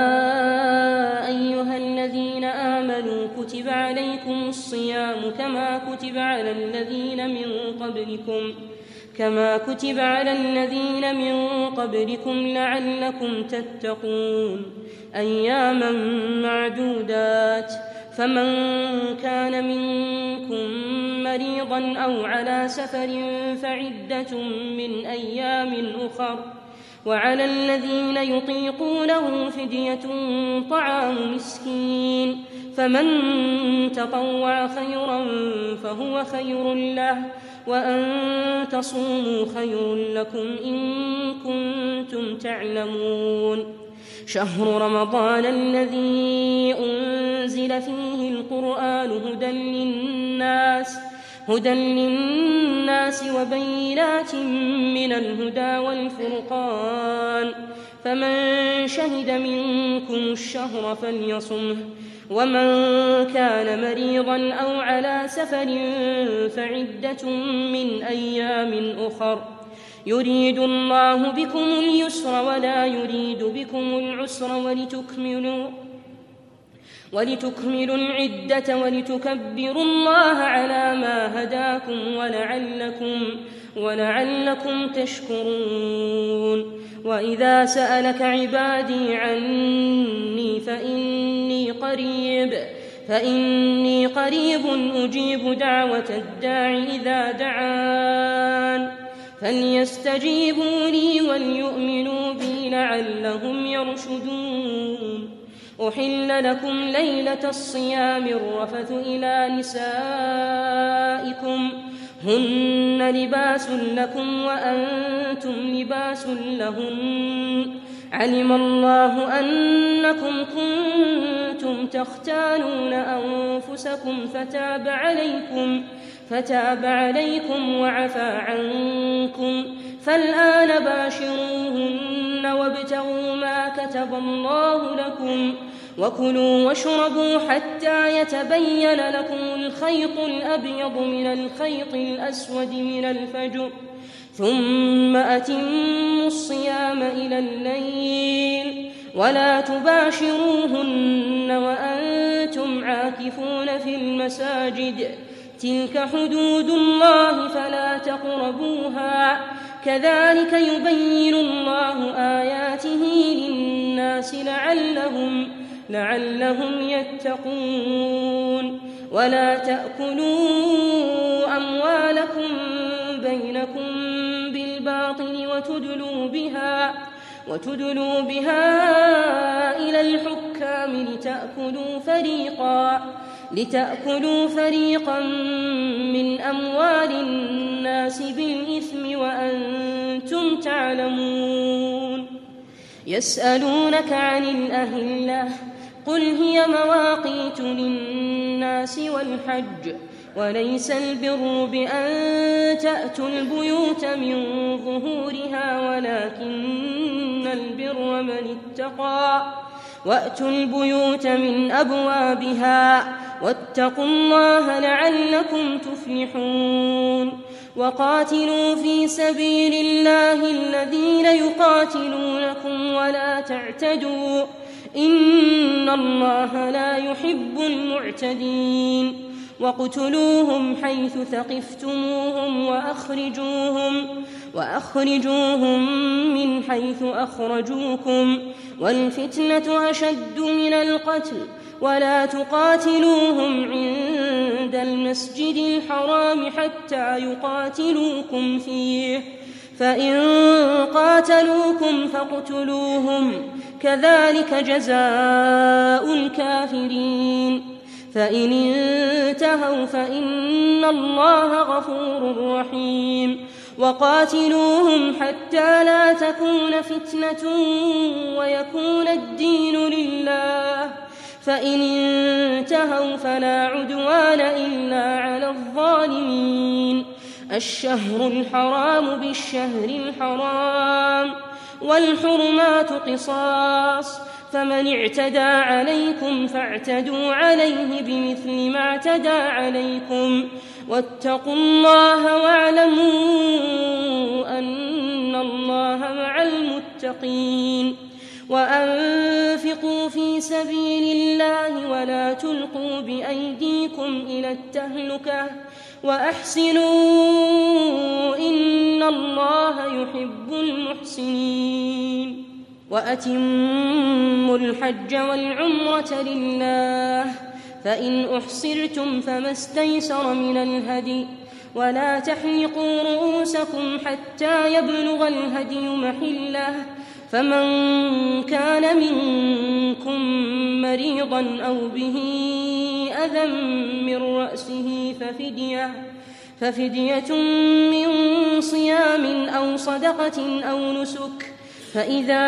أيها الذين آمنوا كتب عليكم الصيام كما كتب على الذين من قبلكم كما كتب على الذين من قبلكم لعلكم تتقون أياما معدودات فمن كان منكم مريضا أو على سفر فعدة من أيام أخر وعلى الذين يطيقونه فدية طعام مسكين فمن تطوع خيرا فهو خير له وأن تصوموا خير لكم إن كنتم تعلمون. شهر رمضان الذي أنزل فيه القرآن هدى للناس هدى للناس وبينات من الهدى والفرقان فمن شهد منكم الشهر فليصمه ومن كان مريضا أو على سفر فعدة من أيام أخر يريد الله بكم اليسر ولا يريد بكم العسر ولتكملوا ولتكملوا العدة ولتكبروا الله على ما هداكم ولعلكم ولعلكم تشكرون. وإذا سألك عبادي عني فإني قريب فإني قريب أجيب دعوة الداع إذا دعان فليستجيبوا لي وليؤمنوا بي لعلهم يرشدون. أحل لكم ليلة الصيام الرفث إلى نسائكم هن لباس لكم وأنتم لباس لهن علم الله أنكم كنتم تختانون أنفسكم فتاب عليكم فتاب عليكم وعفى عنكم فالآن باشروهن وابتغوا ما كتب الله لكم وكلوا واشربوا حتى يتبين لكم الخيط الأبيض من الخيط الأسود من الفجر ثم أتموا الصيام إلى الليل ولا تباشروهن وأنتم عاكفون في المساجد تلك حدود الله فلا تقربوها كذلك يبين الله آياته للناس لعلهم لعلهم يتقون. ولا تأكلوا أموالكم بينكم بالباطل بالباطل وتدلوا بها وتدلوا بها إلى الحكام لتأكلوا فريقا لتأكلوا فريقا من أموال الناس بالإثم وأنتم تعلمون. يسألونك عن الأهلة قل هي مواقيت للناس والحج وليس البر بأن تأتوا البيوت من ظهورها ولكن البر من اتقى وأتوا البيوت من أبوابها واتقوا الله لعلكم تفلحون. وقاتلوا في سبيل الله الذين يقاتلونكم ولا تعتدوا إن الله لا يحب المعتدين. وقتلوهم حيث ثقفتموهم وأخرجوهم وأخرجوهم من حيث أخرجوكم والفتنة أشد من القتل ولا تقاتلوهم عند المسجد الحرام حتى يقاتلوكم فيه فإن قاتلوكم فاقتلوهم كذلك جزاء الكافرين. فإن انتهوا فإن الله غفور رحيم. وقاتلوهم حتى لا تكون فتنة ويكون الدين لله فإن انتهوا فلا عدوان إلا على الظالمين. الشهر الحرام بالشهر الحرام والحرمات قصاص فمن اعتدى عليكم فاعتدوا عليه بمثل ما اعتدى عليكم واتقوا الله واعلموا أن الله مع المتقين. وأنفقوا في سبيل الله ولا تلقوا بأيديكم إلى التهلكة وأحسنوا إن الله يحب المحسنين. وأتموا الحج والعمرة لله فإن أحصرتم فما استيسر من الهدي ولا تحلقوا رؤوسكم حتى يبلغ الهدي محله فمن كان منكم مريضا أو به أذى من رأسه ففدية ففدية من صيام أو صدقة أو نسك فإذا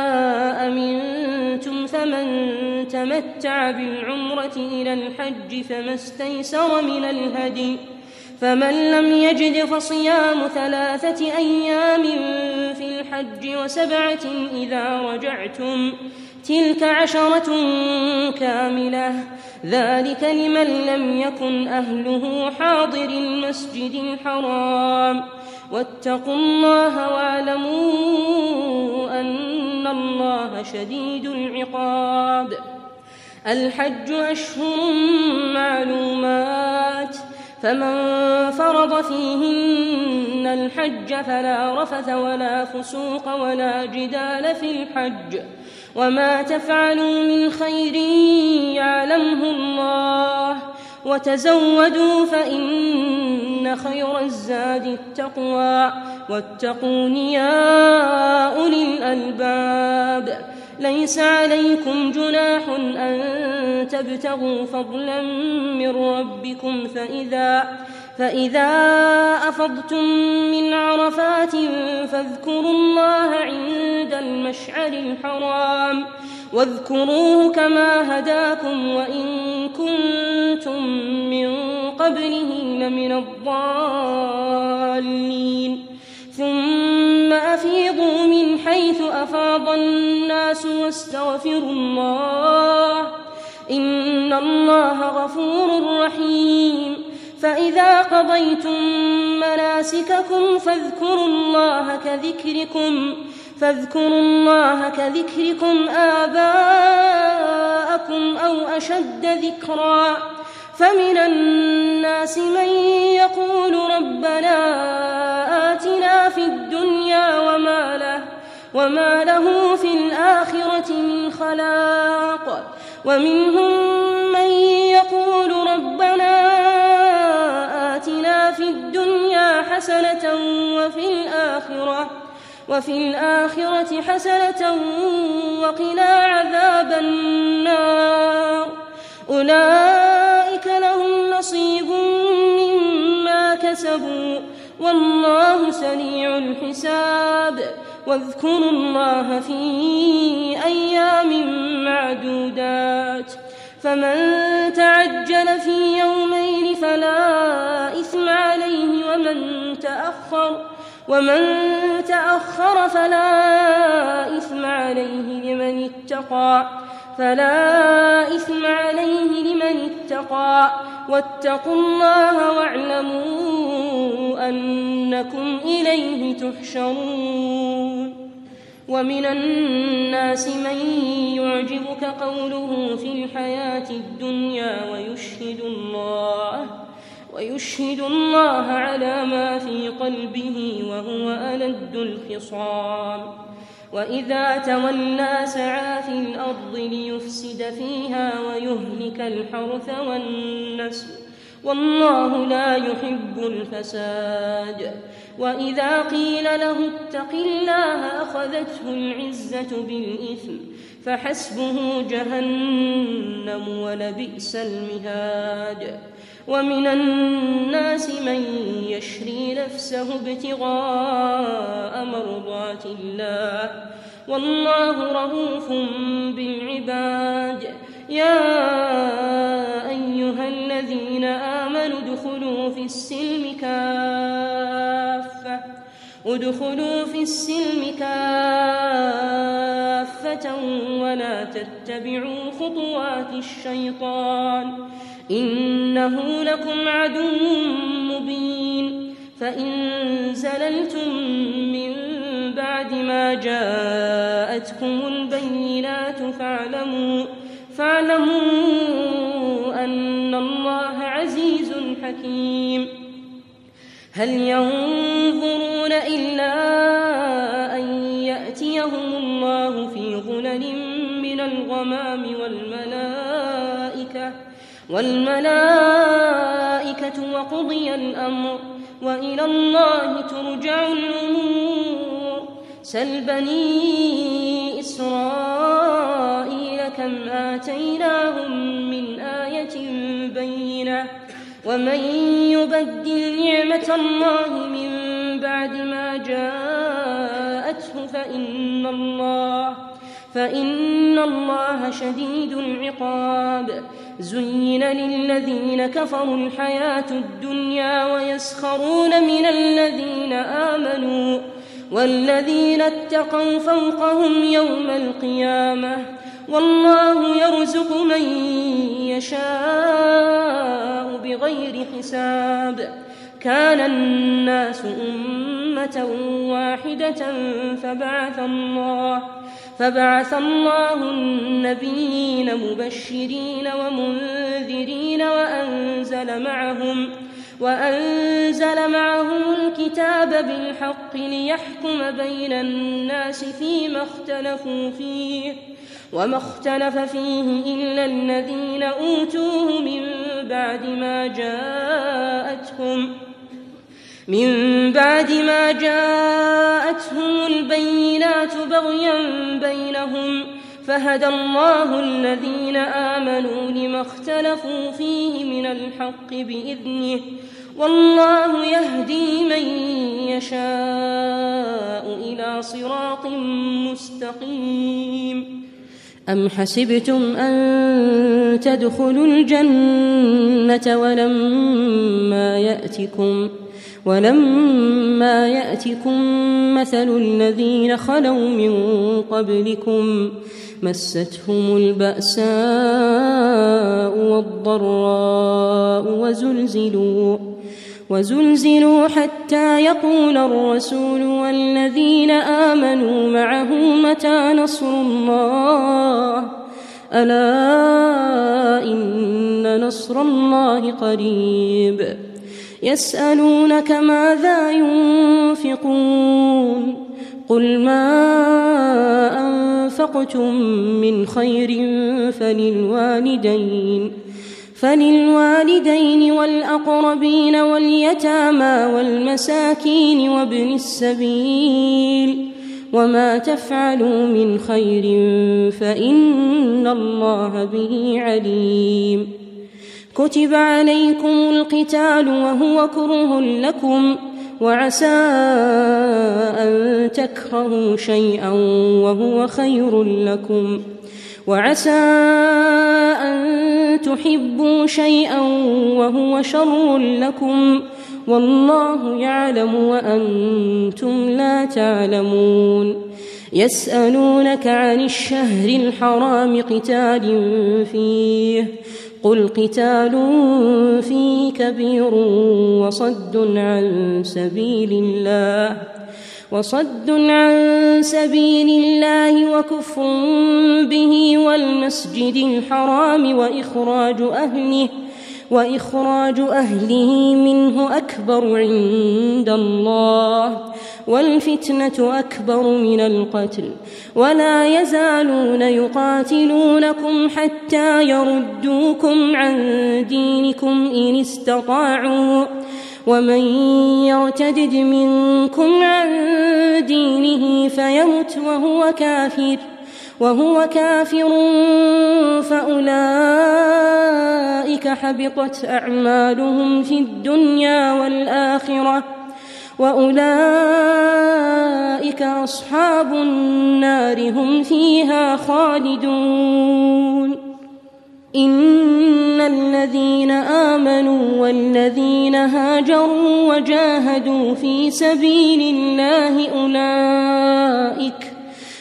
أمنتم فمن تمتع بالعمرة إلى الحج فما استيسر من الهدي فمن لم يجد فصيام ثلاثة أيام في الحج وسبعة إذا رجعتم تلك عشرة كاملة ذلك لمن لم يكن أهله حاضر المسجد الحرام. واتقوا الله واعلموا أن الله شديد العقاب. الحج أشهر معلومات فمن فرض فيهن الحج فلا رفث ولا فسوق ولا جدال في الحج وما تفعلوا من خير يعلمه الله وتزودوا فإن خير الزاد التقوى واتقون يا أولي الألباب. ليس عليكم جناح أن تبتغوا فضلا من ربكم فإذا, فإذا أفضتم من عرفات فاذكروا الله عند المشعر الحرام واذكروه كما هداكم وإن كنتم من قبله لمن الضالين. ثم أفيضوا من حيث أفاض الناس واستغفروا الله إن الله غفور رحيم. فإذا قضيتم مناسككم فاذكروا الله كذكركم فاذكروا الله كذكركم آباءكم أو أشد ذكرا فمن الناس من يقول ربنا آتنا في الدنيا وما له, وما له في الآخرة من خلاق ومنهم من يقول ربنا آتنا في الدنيا حسنة وفي الآخرة وفي الآخرة حسنة وقنا عذاب النار أولئك لهم نصيب مما كسبوا والله سريع الحساب واذكروا الله في أيام معدودات فمن تعجل في يومين فلا إثم عليه ومن تأخر ومن تأخر فلا إثم عليه لمن اتقى فلا إثم عليه لمن اتقى واتقوا الله واعلموا أنكم إليه تحشرون ومن الناس من يعجبك قوله في الحياة الدنيا ويشهد الله ويشهد الله على ما في قلبه وهو ألد الخصام وإذا تولى سعى في الأرض ليفسد فيها ويهلك الحرث والنسل والله لا يحب الفساد وإذا قيل له اتق الله أخذته العزة بالإثم فحسبه جهنم ولبئس المهاد ومن الناس من يشري نفسه ابتغاء مرضات الله والله رؤوف بالعباد يا أيها الذين آمنوا ادخلوا في السلم كافة ادخلوا في السلم كافة ولا تتبعوا خطوات الشيطان إنه لكم عدو مبين فإن زللتم من بعد ما جاءتكم البينات فاعلموا فاعلموا أن الله عزيز حكيم هل ينظرون إلا أن يأتيهم الله في ظلل من الغمام والملائكة والملائكة وقضي الأمر وإلى الله ترجع الأمور سل بني إسرائيل كم آتيناهم من آية بينة ومن يبدل نعمة الله من بعد ما جاءته فإن الله فإن الله شديد العقاب زين للذين كفروا الحياة الدنيا ويسخرون من الذين آمنوا والذين اتقوا فوقهم يوم القيامة والله يرزق من يشاء بغير حساب كان الناس أمة واحدة فبعث الله فبعث الله النبيين مبشرين ومنذرين وأنزل معهم وأنزل معهم الكتاب بالحق ليحكم بين الناس فيما اختلفوا فيه وما اختلف فيه إلا الذين أوتوه من بعد ما جاءتهم من بعد ما جاءتهم البينات بغيا بينهم فهدى الله الذين آمنوا لما اختلفوا فيه من الحق بإذنه والله يهدي من يشاء إلى صراط مستقيم أم حسبتم أن تدخلوا الجنة ولما يأتكم ولما يأتكم مثل الذين خلوا من قبلكم مستهم البأساء والضراء وزلزلوا وزلزلوا حتى يقول الرسول والذين آمنوا معه متى نصر الله ألا إن نصر الله قريب يسألونك ماذا ينفقون قل ما أنفقتم من خير فللوالدين فللوالدين والأقربين واليتامى والمساكين وابن السبيل وما تفعلوا من خير فإن الله به عليم. كتب عليكم القتال وهو كره لكم وعسى أن تكرهوا شيئا وهو خير لكم وعسى أن تحبوا شيئا وهو شر لكم والله يعلم وأنتم لا تعلمون. يسألونك عن الشهر الحرام قتال فيه قل قتال فيه كبير وصد عن سبيل الله وصد عن سبيل الله وكفر به والمسجد الحرام وإخراج أهله وإخراج أهله منه أكبر عند الله والفتنة أكبر من القتل ولا يزالون يقاتلونكم حتى يردوكم عن دينكم إن استطاعوا ومن يرتدد منكم عن دينه فيمت وهو كافر وهو كافر فأولئك حبطت أعمالهم في الدنيا والآخرة وأولئك أصحاب النار هم فيها خالدون. إن الذين آمنوا والذين هاجروا وجاهدوا في سبيل الله أولئك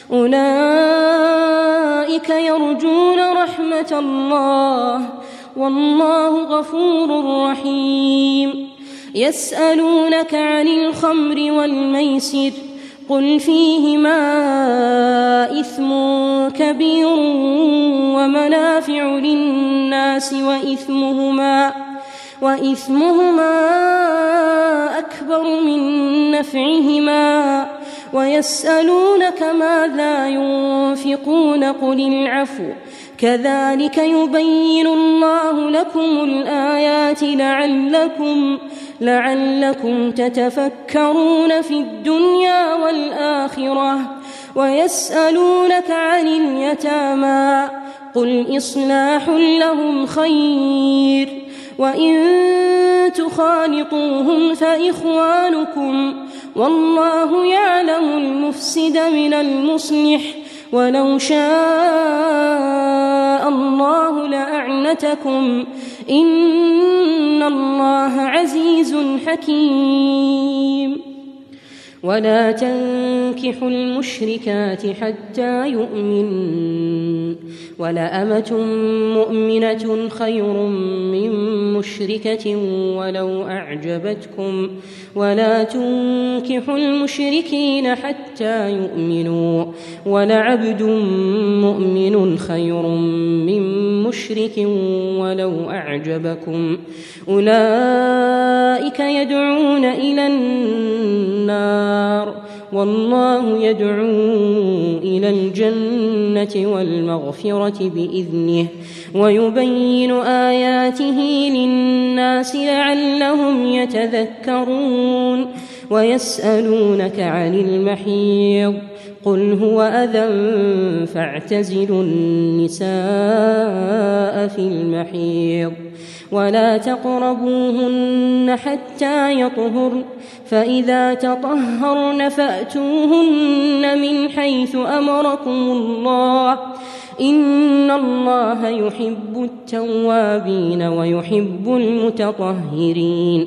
أولئك يرجون رحمة الله والله غفور رحيم. يسألونك عن الخمر والميسر قل فيهما إثم كبير ومنافع للناس وإثمهما وإثمهما أكبر من نفعهما ويسألونك ماذا ينفقون قل العفو كذلك يبين الله لكم الآيات لعلكم لعلكم تتفكرون في الدنيا والآخرة. ويسألونك عن اليتامى قل إصلاح لهم خير وإن تخالطوهم فإخوانكم والله يعلم المفسد من المصلح ولو شاء الله لأعنتكم إن الله عزيز حكيم. ولا تنكحوا المشركات حتى يؤمنوا ولأمة مؤمنة خير من مشركة ولو أعجبتكم ولا تنكحوا المشركين حتى يؤمنوا ولعبد مؤمن خير من مشرك ولو أعجبكم أولئك يدعون إلى النار والله يدعو إلى الجنة والمغفرة بإذنه ويبين آياته للناس لعلهم يتذكرون. ويسألونك عن المحيض قل هو أذى فاعتزلوا النساء في المحيض ولا تقربوهن حتى يطهرن فإذا تطهرن فأتوهن من حيث أمركم الله إن الله يحب التوابين ويحب المتطهرين.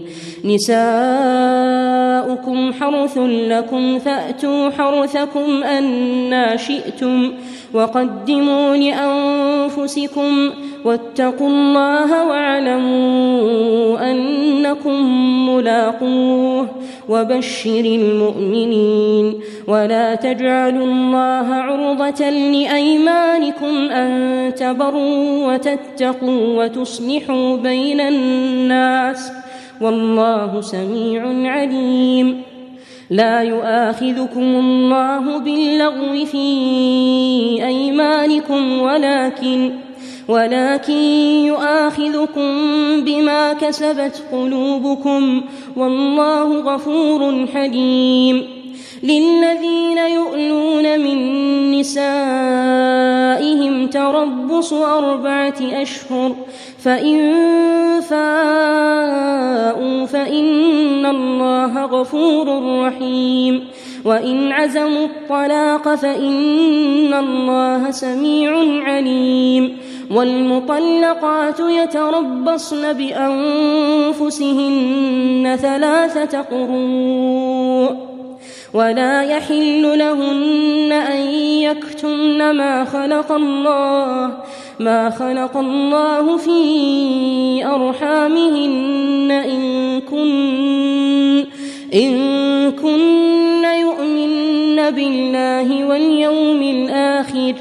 نساؤكم حرث لكم فأتوا حرثكم أنى شئتم وقدموا لأنفسكم واتقوا الله واعلموا أنكم ملاقوه وبشر المؤمنين. ولا تجعلوا الله عرضة لأيمانكم أن تبروا وتتقوا وتصلحوا بين الناس والله سميع عليم. لا يؤاخذكم الله باللغو في أيمانكم ولكن ولكن يؤاخذكم بما كسبت قلوبكم والله غفور حليم. للذين يؤلون من نسائهم تربص أربعة أشهر فإن فاءوا فإن الله غفور رحيم. وإن عزموا الطلاق فإن الله سميع عليم. والمطلقات يتربصن بأنفسهن ثلاثة قروء ولا يحل لهن أن يكتمن ما خلق الله ما خلق الله في أرحامهن إن كن إن كن يؤمن بالله واليوم الآخر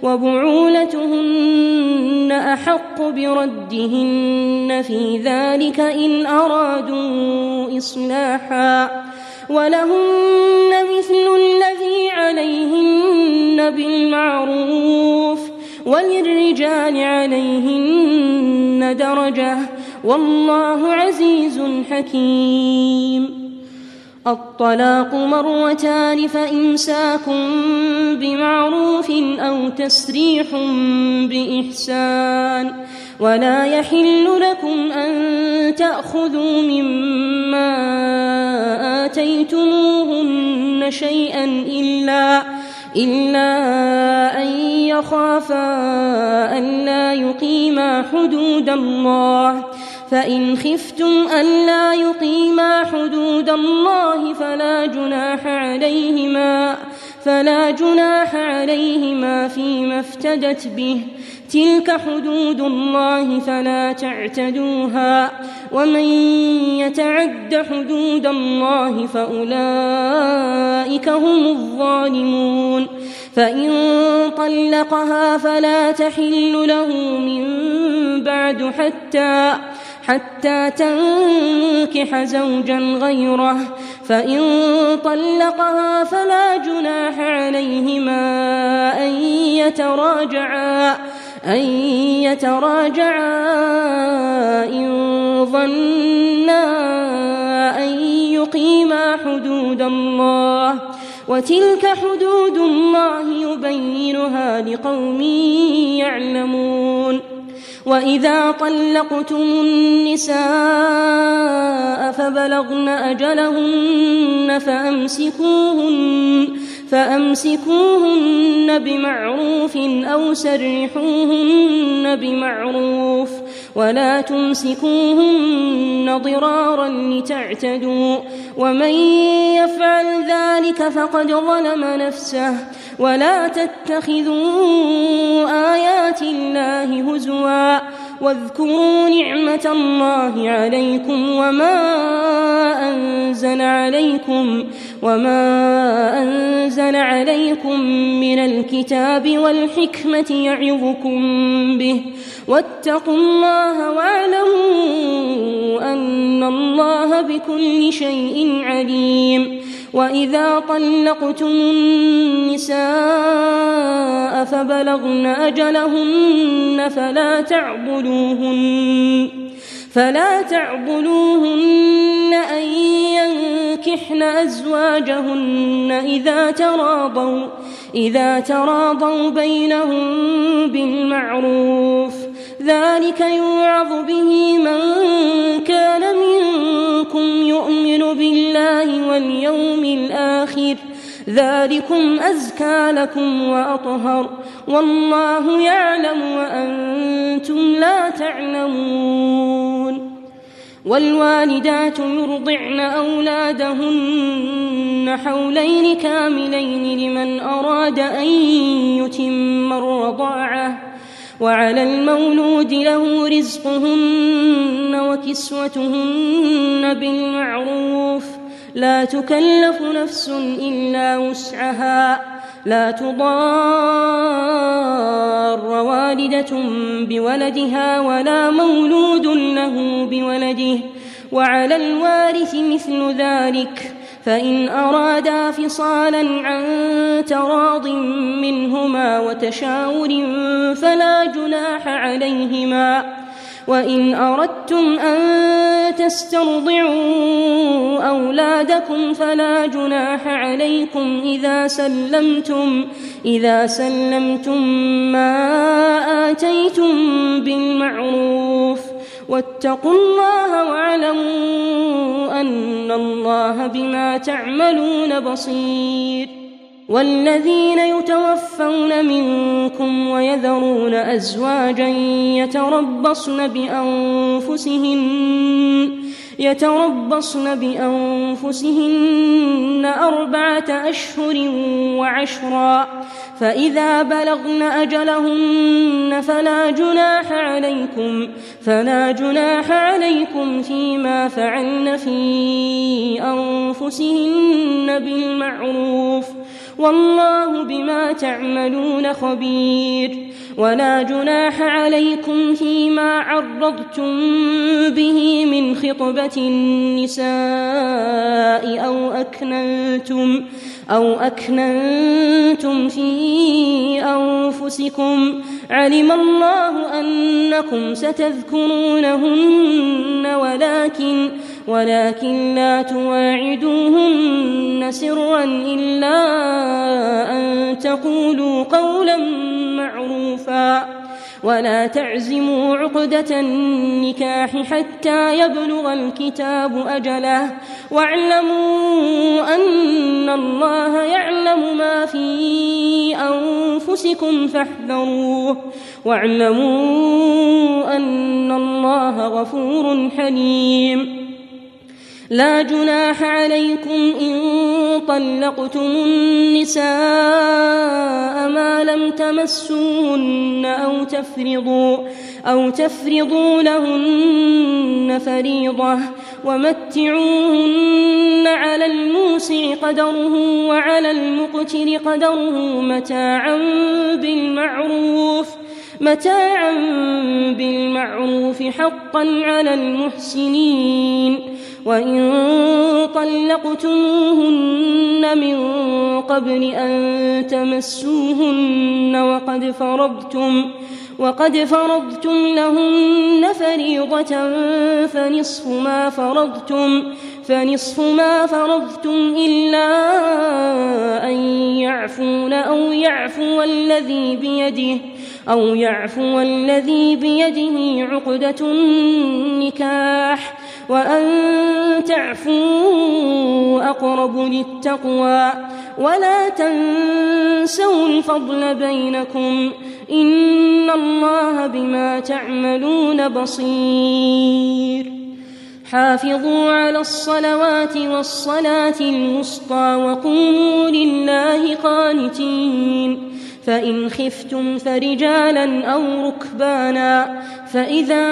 وبعولتهن أحق بردهن في ذلك إن أرادوا إصلاحا ولهن مثل الذي عليهن بالمعروف وللرجال عليهن درجة والله عزيز حكيم. الطلاق مرتان فإمساك بمعروف أو تسريح بإحسان. ولا يحل لكم أن تأخذوا مما آتيتموهن شيئا إلا, إلا أن يخافا ألا يقيما حدود الله فإن خفتم ألا يقيما حدود الله فلا جناح عليهما فلا جناح عليهما فيما افتدت به تلك حدود الله فلا تعتدوها ومن يتعد حدود الله فأولئك هم الظالمون. فإن طلقها فلا تحل له من بعد حتى حتى تنكح زوجا غيره فإن طلقها فلا جناح عليهما أن يتراجعا أن يتراجعا إن ظنا أن يقيما حدود الله وتلك حدود الله يبينها لقوم يعلمون. وإذا طلقتم النساء فبلغن أجلهن فأمسكوهن فأمسكوهن بمعروف أو سرحوهن بمعروف ولا تمسكوهن ضرارا لتعتدوا ومن يفعل ذلك فقد ظلم نفسه. ولا تتخذوا آيات الله هزوا واذكروا نعمة الله عليكم وما أنزل عليكم وما أنزل عليكم من الكتاب والحكمة يعظكم به واتقوا الله واعلموا أن الله بكل شيء عليم. وإذا طلقتم النساء فبلغن أجلهن فلا تعضلوهن فلا تعضلوهن أن ينكحن أزواجهن إذا تراضوا إذا تراضوا بينهم بالمعروف ذلك يوعظ به من كان منكم يؤمن بالله واليوم الآخر ذلكم أزكى لكم وأطهر والله يعلم وأنتم لا تعلمون. والوالدات يرضعن أولادهن حولين كاملين لمن أراد أن يتم الرضاعة وعلى المولود له رزقهن وكسوتهن بالمعروف لا تكلف نفس إلا وسعها لا تضار والدة بولدها ولا مولود له بولده وعلى الوارث مثل ذلك فإن أرادا فصالا عن تراض منهما وتشاور فلا جناح عليهما. وإن أردتم أن تسترضعوا أولادكم فلا جناح عليكم إذا سلمتم إذا سلمتم ما آتيتم بالمعروف واتقوا الله واعلموا أن الله بما تعملون بصير. والذين يتوفون منكم ويذرون أزواجا يتربصن بأنفسهن يتربصن بأنفسهن أربعة أشهر وعشرا فإذا بلغن أجلهن فلا جناح عليكم فلا جناح عليكم فيما فعلن في أنفسهن بالمعروف والله بما تعملون خبير. ولا جناح عليكم فيما عرضتم به من خطبة النساء أو أكننتم أو أكننتم في أنفسكم علم الله أنكم ستذكرونهن ولكن ولكن لا تواعدوهن سرا إلا أن تقولوا قولا معروفا ولا تعزموا عقدة النكاح حتى يبلغ الكتاب أجله واعلموا أن الله يعلم ما في أنفسكم فاحذروه واعلموا أن الله غفور حليم. لا جناح عليكم إن طلقتم النساء ما لم تمسوهن أو تفرضوا أو تفرضوا لهن فريضة ومتعوهن على الموسع قدره وعلى المقتر قدره متاعا بالمعروف متاعا بالمعروف حقا على المحسنين. وإن طلقتموهن من قبل أن تمسوهن وقد فرضتم وقد فرضتم لهن فريضة فنصف ما فرضتم فنصف ما فرضتم إلا أن يعفون أو يعفو الذي بيده أو يعفو الذي بيده عقدة النكاح وأن تعفوا أقرب للتقوى ولا تنسوا الفضل بينكم إن الله بما تعملون بصير. حافظوا على الصلوات والصلاة الوسطى وقوموا لله قانتين. فإن خفتم فرجالا أو ركبانا فإذا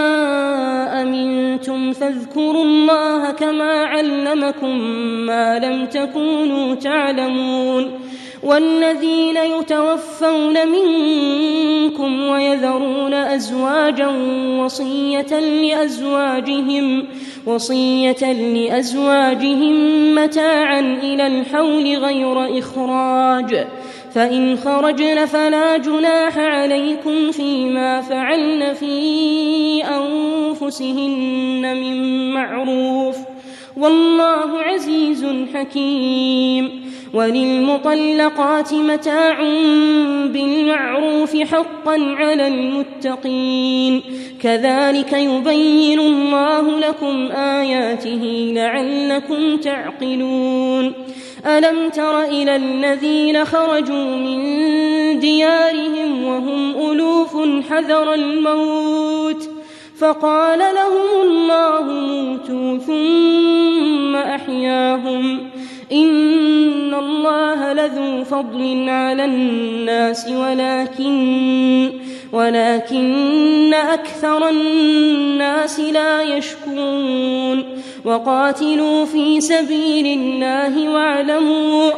أمنتم فاذكروا الله كما علمكم ما لم تكونوا تعلمون. والذين يتوفون منكم ويذرون أزواجا وصية لأزواجهم وصية لأزواجهم متاعا إلى الحول غير إخراج فإن خرجن فلا جناح عليكم فيما فعلن في أنفسهن من معروف والله عزيز حكيم. وللمطلقات متاع بالمعروف حقا على المتقين كذلك يبين الله لكم آياته لعلكم تعقلون. ألم تر إلى الذين خرجوا من ديارهم وهم ألوف حذر الموت فقال لهم الله موتوا ثم أحياهم إن الله لذو فضل على الناس ولكن ولكن أكثر الناس لا يشكرون. وقاتلوا في سبيل الله واعلموا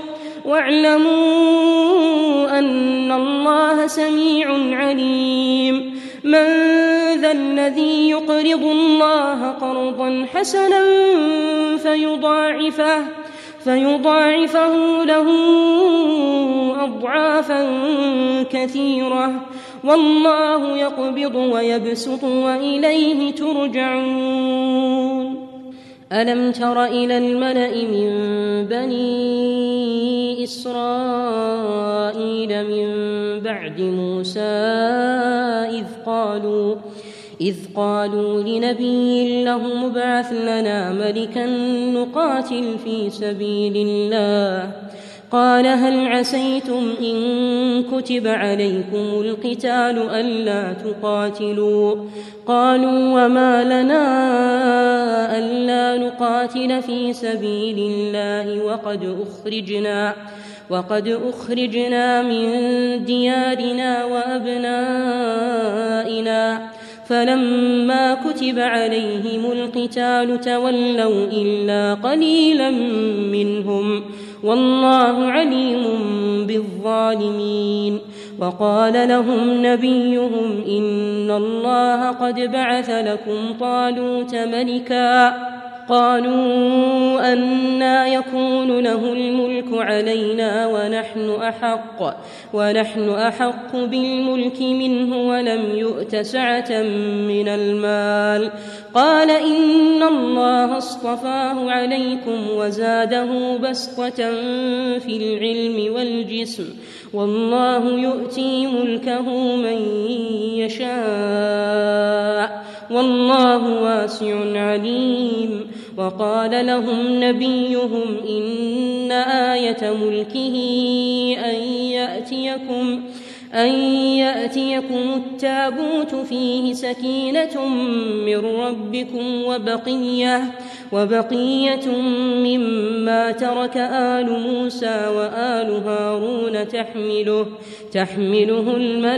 واعلموا أن الله سميع عليم. من ذا الذي يقرض الله قرضا حسنا فيضاعفه فيضاعفه له أضعافا كثيرة والله يقبض ويبسط وإليه ترجعون. ألم تر إلى الملأ من بني إسرائيل من بعد موسى إذ قالوا إذ قالوا لنبي له ابعث لنا ملكا نقاتل في سبيل الله قال هل عسيتم إن كتب عليكم القتال ألا تقاتلوا قالوا وما لنا ألا نقاتل في سبيل الله وقد أخرجنا وقد أخرجنا من ديارنا وأبنائنا فلما كتب عليهم القتال تولوا إلا قليلا منهم والله عليم بالظالمين. وقال لهم نبيهم إن الله قد بعث لكم طالوت ملكا قالوا أنى يكون له الملك علينا ونحن أحق ونحن أحق بالملك منه ولم يؤت سعة من المال قال إن الله اصطفاه عليكم وزاده بسطة في العلم والجسم والله يؤتي ملكه من يشاء والله واسع عليم. وقال لهم نبيهم إن آية ملكه أن يأتيكم أن يأتيكم التابوت فيه سكينة من ربكم وبقية وبقية مما ترك آل موسى وآل هارون تحمله تحمله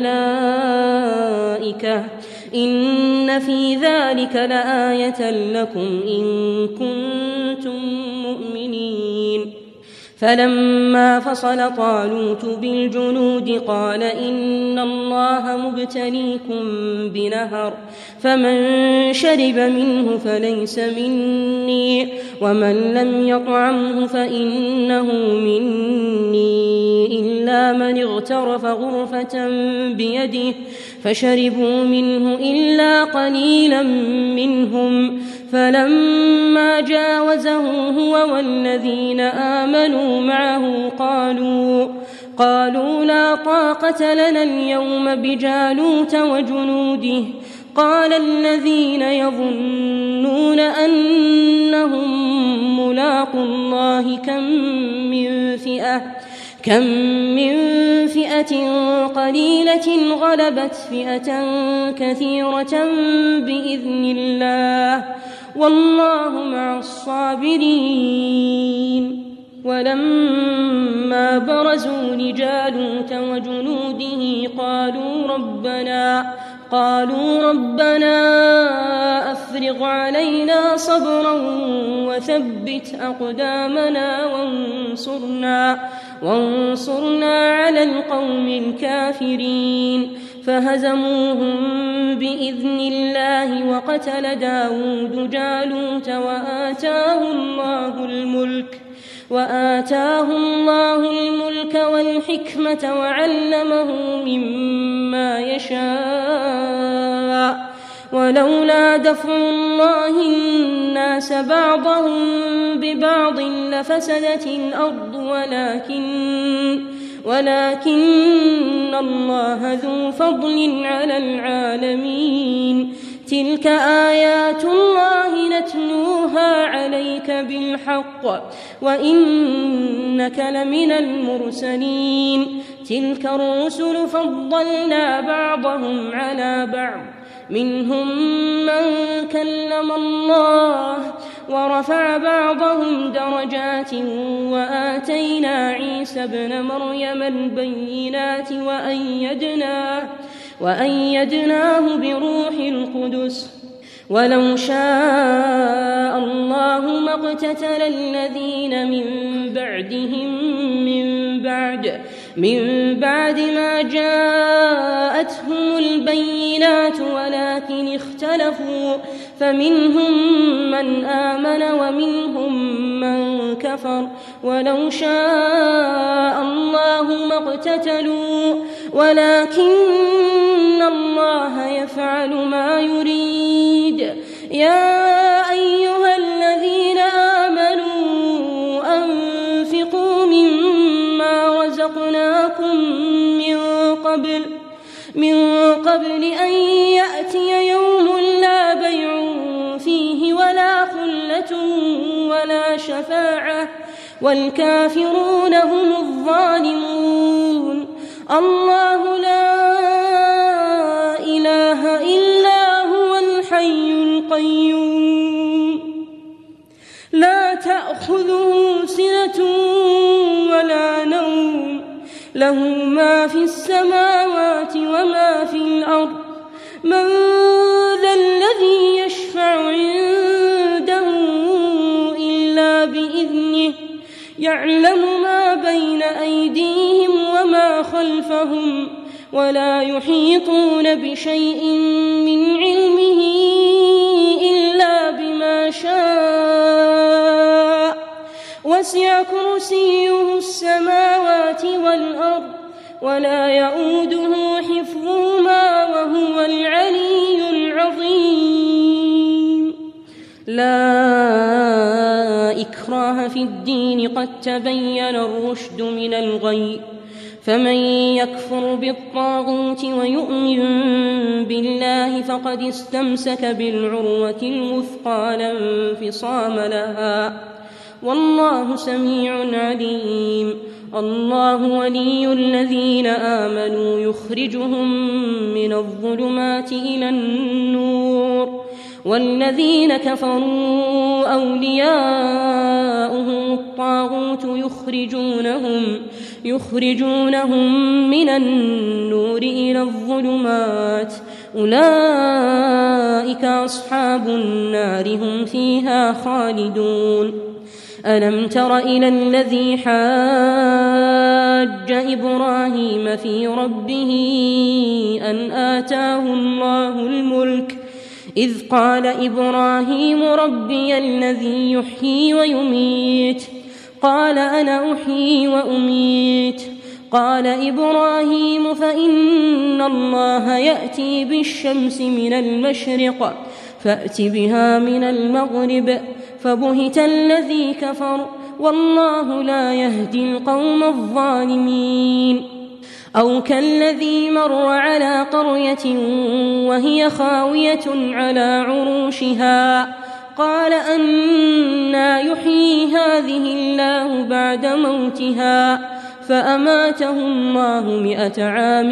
الملائكة إن في ذلك لآية لكم إن كنتم مؤمنين. فلما فصل طالوت بالجنود قال إن الله مبتليكم بنهر فمن شرب منه فليس مني ومن لم يطعمه فإنه مني إلا من اغترف غرفة بيده فشربوا منه إلا قليلا منهم فلما جاوزه هو والذين آمنوا معه قالوا قالوا لا طاقة لنا اليوم بجالوت وجنوده قال الذين يظنون أنهم ملاقوا الله كم من فئة كم من فئة قليلة غلبت فئة كثيرة بإذن الله والله مع الصابرين. ولما برزوا لجالوت وجنوده قالوا ربنا قالوا ربنا أفرغ علينا صبرا وثبت أقدامنا وانصرنا وانصرنا على القوم الكافرين فهزموهم بإذن الله وقتل داود جالوت وآتاه الله الملك وآتاه الله الملك والحكمة وعلمه مما يشاء ولولا دفع الله الناس بعضهم ببعض لفسدت الأرض ولكن ولكن الله ذو فضل على العالمين. تلك آيات الله نتلوها عليك بالحق وإنك لمن المرسلين. تلك الرسل فضلنا بعضهم على بعض منهم من كلم الله ورفع بعضهم درجات وآتينا عيسى ابن مريم البينات وأيدناه وأيدناه بروح القدس ولو شاء الله ما اقتتل الذين من بعدهم من بعد من بعد ما جاءتهم البينات ولكن اختلفوا فمنهم من آمن ومنهم من كفر ولو شاء الله ما اقتتلوا ولكن الله يفعل ما يريد. يا أيها الذين آمنوا أنفقوا مما رزقناكم من قبل من قبل أن يأتي يوم لا بيع فيه ولا خلة ولا شفاعة والكافرون هم الظالمون. الله لا إله إلا هو الحي القيوم لا تأخذه سنة ولا نوم له ما في السماوات وما في الأرض. من ذا الذي يشفع عنده إلا بإذنه يعلم ما بين أيديهم وما خلفهم ولا يحيطون بشيء من علمه إلا بما شاء وسع كرسيه السماوات والأرض ولا يؤوده حفظهما وهو العلي العظيم. لا إكراه في الدين قد تبين الرشد من الغي فمن يكفر بالطاغوت ويؤمن بالله فقد استمسك بالعروة الوثقى لا انفصام لها والله سميع عليم. الله ولي الذين آمنوا يخرجهم من الظلمات إلى النور والذين كفروا أولياؤهم الطاغوت يخرجونهم يخرجونهم من النور إلى الظلمات أولئك أصحاب النار هم فيها خالدون. ألم تر إلى الذي حاج إبراهيم في ربه أن آتاه الله الملك إذ قال إبراهيم ربي الذي يحيي ويميت قال أنا أحيي وأميت قال إبراهيم فإن الله يأتي بالشمس من المشرق فأت بها من المغرب فبهت الذي كفر والله لا يهدي القوم الظالمين. أو كالذي مر على قرية وهي خاوية على عروشها قال أنى يحيي هذه الله بعد موتها فأماته الله مئة عام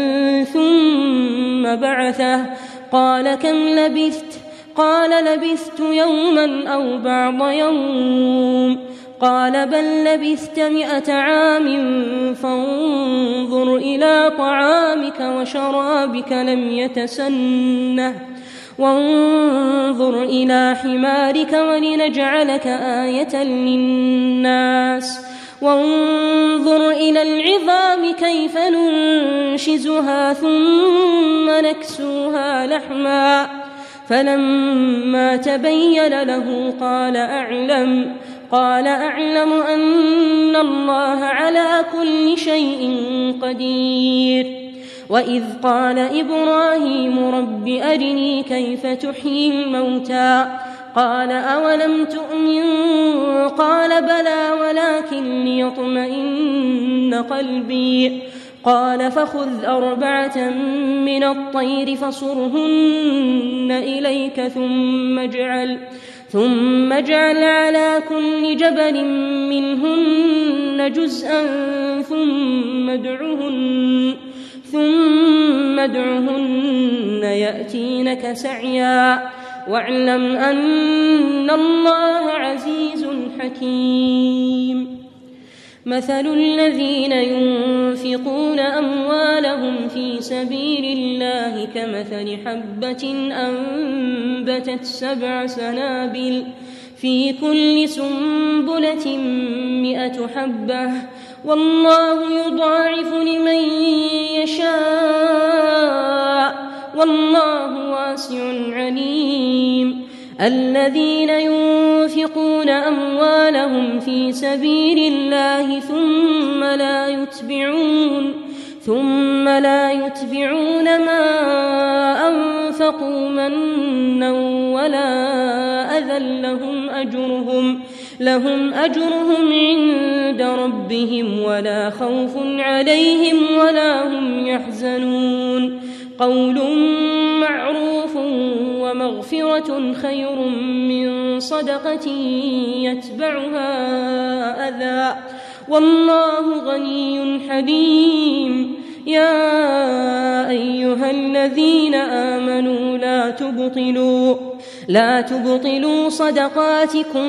ثم بعثه قال كم لبثت قال لبثت يوما أو بعض يوم قال بل لبثت مئة عام فانظر إلى طعامك وشرابك لم يتسنه وانظر إلى حمارك ولنجعلك آية للناس وانظر إلى العظام كيف ننشزها ثم نكسوها لحما فلما تبين له قال أعلم قال أعلم أن الله على كل شيء قدير. وإذ قال إبراهيم رب أرني كيف تحيي الموتى قال أولم تؤمن قال بلى ولكن ليطمئن قلبي قال فخذ أربعة من الطير فصرهن إليك ثم اجعل ثم اجعل على كل جبل منهن جزءا ثم ادعهن ثم ادعهن يأتينك سعيا واعلم أن الله عزيز حكيم. مثل الذين ينفقون أموالهم في سبيل الله كمثل حبة أنبتت سبع سنابل في كل سنبلة مئة حبة والله يضاعف لمن يشاء والله واسع عليم. الذين ينفقون ينفقون أموالهم في سبيل الله ثم لا يتبعون ثم لا يتبعون ما أنفقوا منا ولا أذى لهم أجرهم لهم أجرهم عند ربهم ولا خوف عليهم ولا هم يحزنون قول معروف ومغفرة خير من صدقة يتبعها أذى والله غني حليم يا أيها الذين آمنوا لا تبطلوا لا تبطلوا صدقاتكم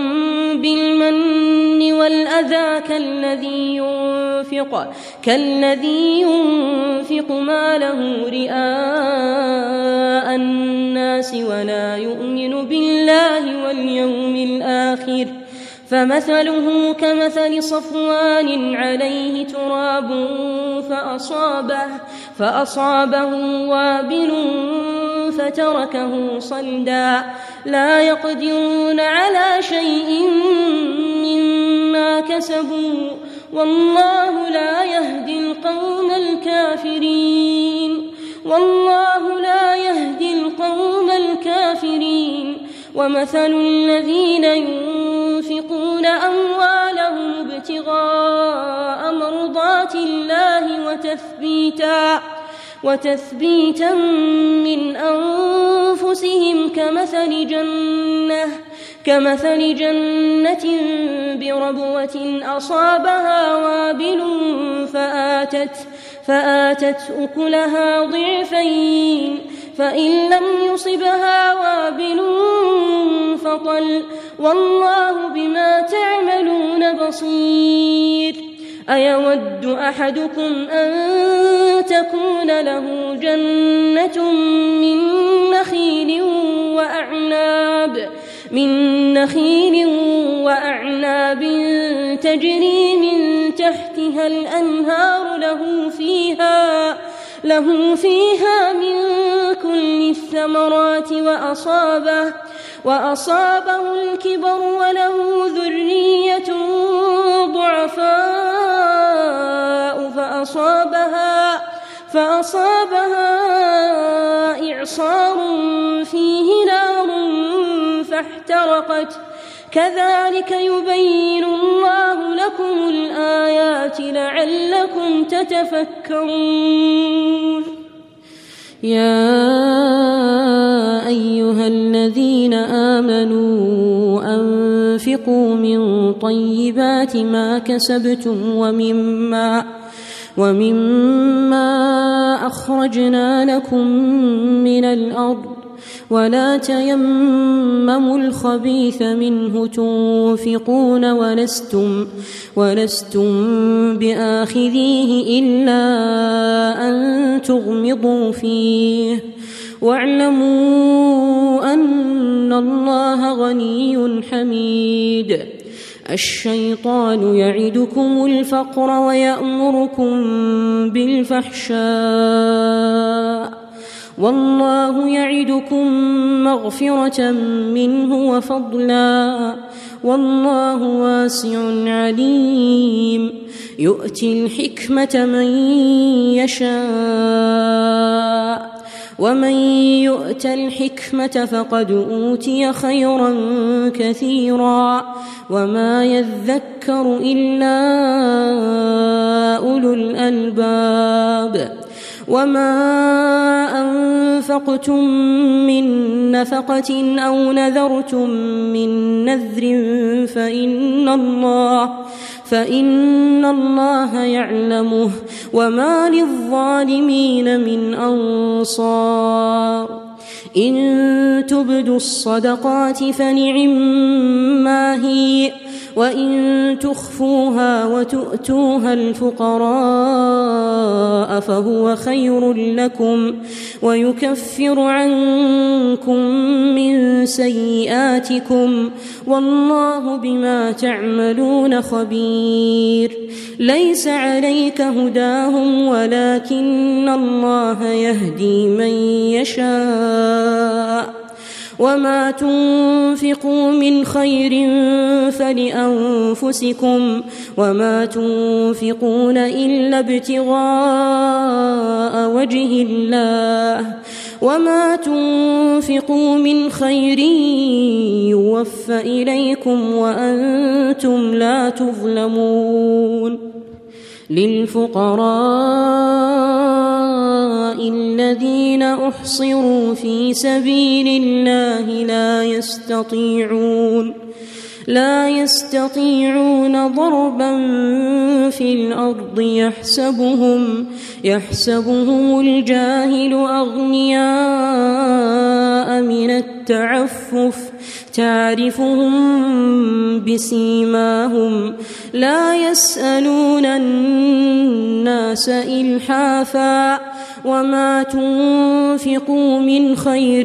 بالمن والأذى كالذي ينفق كالذي ينفق ماله رئاء الناس ولا يؤمن بالله واليوم الآخر فمثله كمثل صفوان عليه تراب فأصابه, فأصابه وابل فتركه صلدا لا يقدرون على شيء مما كسبوا والله لا يهدي القوم الكافرين والله لا يهدي القوم الكافرين ومثل الذين ينفقون أموالهم ابتغاء مرضات الله وتثبيتا وتثبيتا من أنفسهم كمثل جنة كمثل جنة بربوة أصابها وابل فآتت فآتت أكلها ضعفين فإن لم يصبها وابل فطل والله بما تعملون بصير أيود أحدكم أن تكون له جنة من نخيل وأعناب من نخيل وأعناب تجري من تحتها الأنهار له فيها له فيها من كل الثمرات وأصابه وأصابه الكبر وله ذرية ضعفاء فأصابها فأصابها إعصار فيه نار فاحترقت كذلك يبين الله لكم الآيات لعلكم تتفكرون يا أيها الذين آمنوا أنفقوا من طيبات ما كسبتم ومما ومما أخرجنا لكم من الأرض ولا تيمموا الخبيث منه تنفقون ولستم ولستم بآخذيه إلا أن تغمضوا فيه واعلموا أن الله غني حميد الشيطان يعدكم الفقر ويأمركم بالفحشاء والله يعدكم مغفرة منه وفضلا والله واسع عليم يؤتي الحكمة من يشاء ومن يؤت الحكمة فقد أوتي خيرا كثيرا وما يذكر إلا أولو الألباب وما أنفقتم من نفقة أو نذرتم من نذر فإن الله فإن الله يعلمه وما للظالمين من أنصار إن تبدوا الصدقات فنعما هي وإن تخفوها وتؤتوها الفقراء فهو خير لكم ويكفر عنكم من سيئاتكم والله بما تعملون خبير ليس عليك هداهم ولكن الله يهدي من يشاء وما تنفقوا من خير فلأنفسكم وما تنفقون إلا ابتغاء وجه الله وما تنفقوا من خير يوفى إليكم وأنتم لا تظلمون للفقراء الذين أحصروا في سبيل الله لا يستطيعون لا يستطيعون ضربا في الأرض يحسبهم يحسبهم الجاهل أغنياء من التعفف تعرفهم بسيماهم لا يسألون الناس إلحافا وما تنفقوا من خير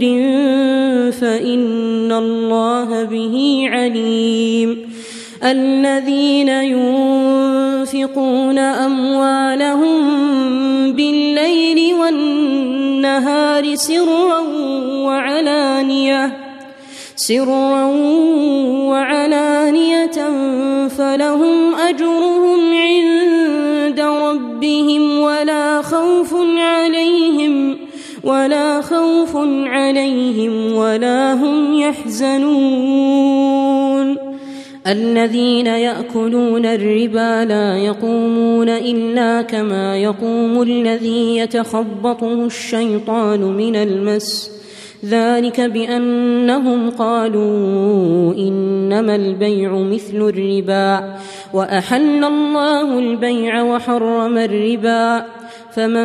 فإن الله به عليم الذين ينفقون أموالهم بالليل والنهار سرا وعلانية سرا وعلانية فلهم أجرهم عند ربهم ولا خوف عليهم ولا خوف عليهم ولا هم يحزنون الذين يأكلون الربا لا يقومون إلا كما يقوم الذي يتخبطه الشيطان من المس ذلك بأنهم قالوا إنما البيع مثل الربا وأحل الله البيع وحرم الربا فمن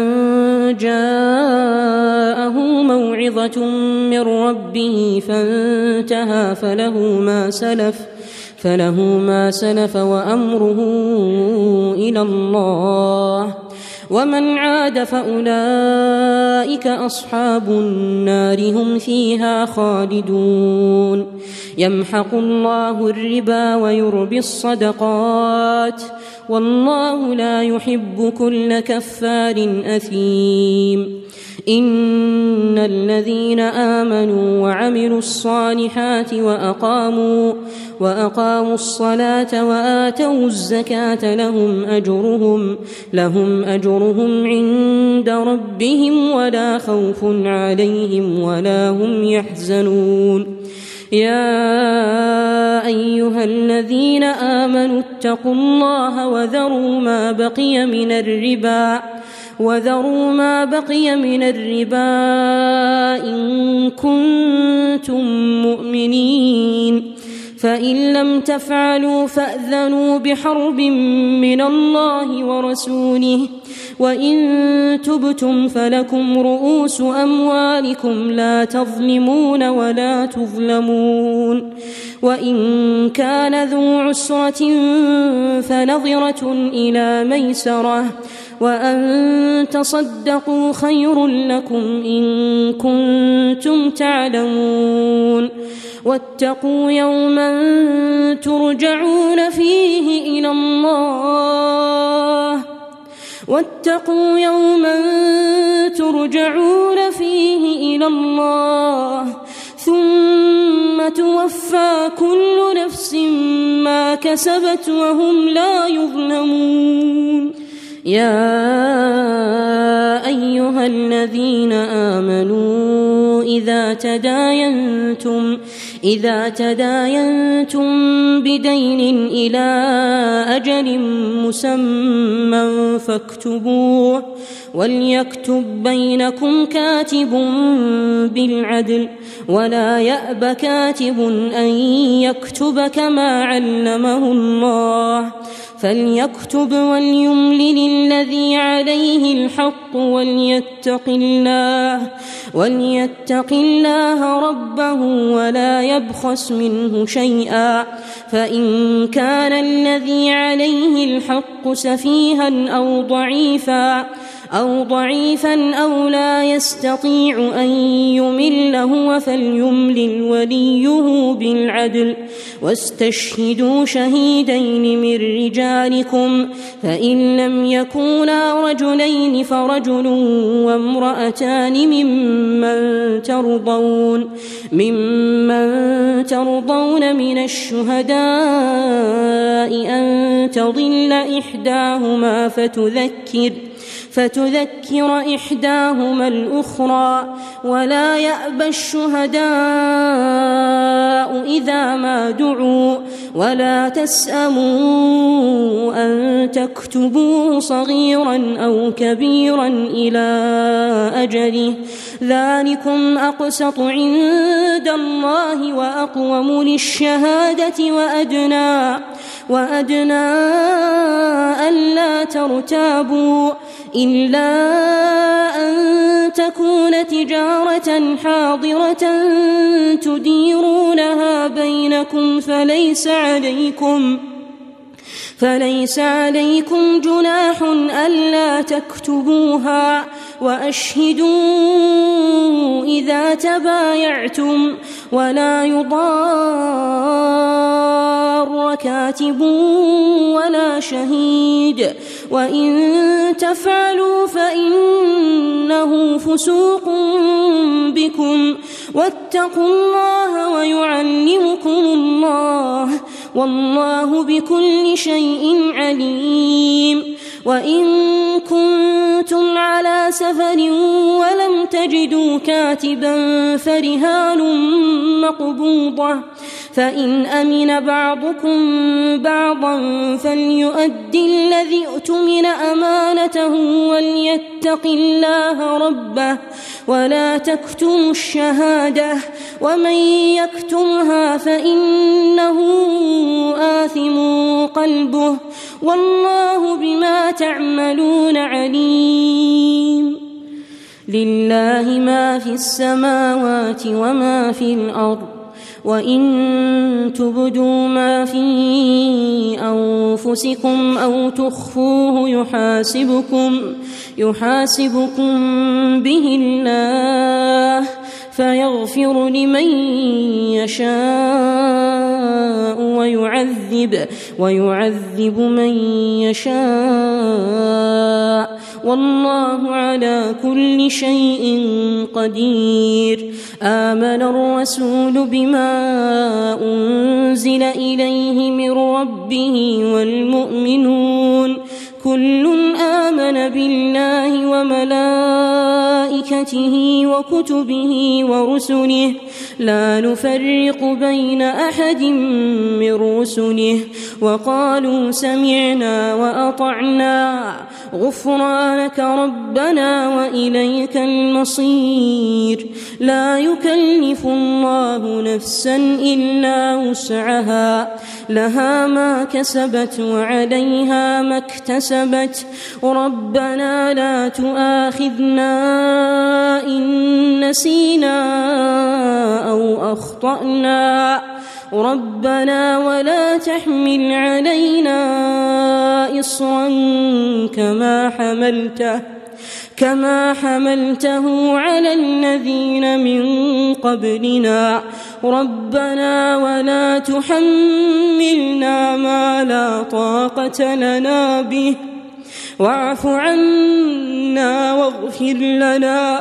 جاءه موعظة من ربه فانتهى فله ما سلف فله ما سلف وأمره إلى الله ومن عاد فأولئك أصحاب النار هم فيها خالدون يمحق الله الربا ويربي الصدقات والله لا يحب كل كفار أثيم إن الذين آمنوا وعملوا الصالحات وأقاموا وأقاموا الصلاة وآتوا الزكاة لهم أجرهم لهم أجرهم عند ربهم ولا خوف عليهم ولا هم يحزنون يا أيها الذين آمنوا اتقوا الله وذروا ما بقي من الربا وذروا ما بقي من الربا إن كنتم مؤمنين فإن لم تفعلوا فأذنوا بحرب من الله ورسوله وإن تبتم فلكم رؤوس أموالكم لا تظلمون ولا تظلمون وإن كان ذو عسرة فنظرة إلى ميسرة وأن تصدقوا خير لكم إن كنتم تعلمون واتقوا يوما ترجعون فيه إلى الله واتقوا يوما ترجعون فيه إلى الله ثم توفى كل نفس ما كسبت وهم لا يظلمون يا أيها الذين آمنوا إذا تداينتم إذا تداينتم بدين إلى أجل مسمى فاكتبوه وليكتب بينكم كاتب بالعدل ولا يأب كاتب أن يكتب كما علمه الله فليكتب وليملل الذي عليه الحق وليتق الله وليتق الله ربه ولا يبخس منه شيئا فإن كان الذي عليه الحق سفيها أو ضعيفا أو ضعيفا أو لا يستطيع أن يمل هو فليملل وليه بالعدل واستشهدوا شهيدين من رجالكم فإن لم يكونا رجلين فرجل وامرأتان ممن ترضون ممن ترضون من الشهداء أن تضل إحداهما فتذكر فتذكر إحداهما الأخرى ولا يأبى الشهداء إذا ما دعوا ولا تسأموا أن تكتبوه صغيرا أو كبيرا إلى أجله ذلكم أقسط عند الله وأقوم للشهادة وأدنى وأدنى ألا ترتابوا إلا أن تكون تجارة حاضرة تديرونها بينكم فليس عليكم فليس عليكم جناح ألا تكتبوها وأشهدوا إذا تبايعتم ولا يضار كاتب ولا شهيد وإن تفعلوا فإنه فسوق بكم واتقوا الله ويعلمكم الله والله بكل شيء عليم وإن كنتم على سفر ولم تجدوا كاتبا فرهان مقبوضة فإن أمن بعضكم بعضا فليؤدي الذي اؤتمن أمانته وليتق الله ربه ولا تكتموا الشهادة ومن يكتمها فإنه آثم قلبه والله بما تعملون عليم لله ما في السماوات وما في الأرض وإن تبدوا ما في أنفسكم أو تخفوه يحاسبكم يحاسبكم به الله فيغفر لمن يشاء ويعذب ويعذب من يشاء والله على كل شيء قدير آمن الرسول بما أنزل إليه من ربه والمؤمنون كل آمن بالله وملائكته وكتبه ورسله لا نفرق بين أحد من رسله وقالوا سمعنا وأطعنا غفرانك ربنا وإليك المصير لا يكلف الله نفسا إلا وسعها لها ما كسبت وعليها ما اكتسبت ربنا لا تؤاخذنا إن نسينا أو أخطأنا ربنا ولا تحمل علينا إصرا كما حملته كما حملته على الذين من قبلنا ربنا ولا تحملنا ما لا طاقة لنا به واعف عنا واغفر لنا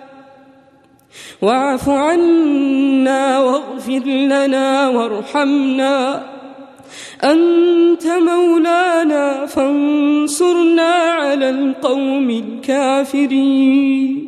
واعف عنا واغفر لنا وارحمنا أنت مولانا فانصرنا على القوم الكافرين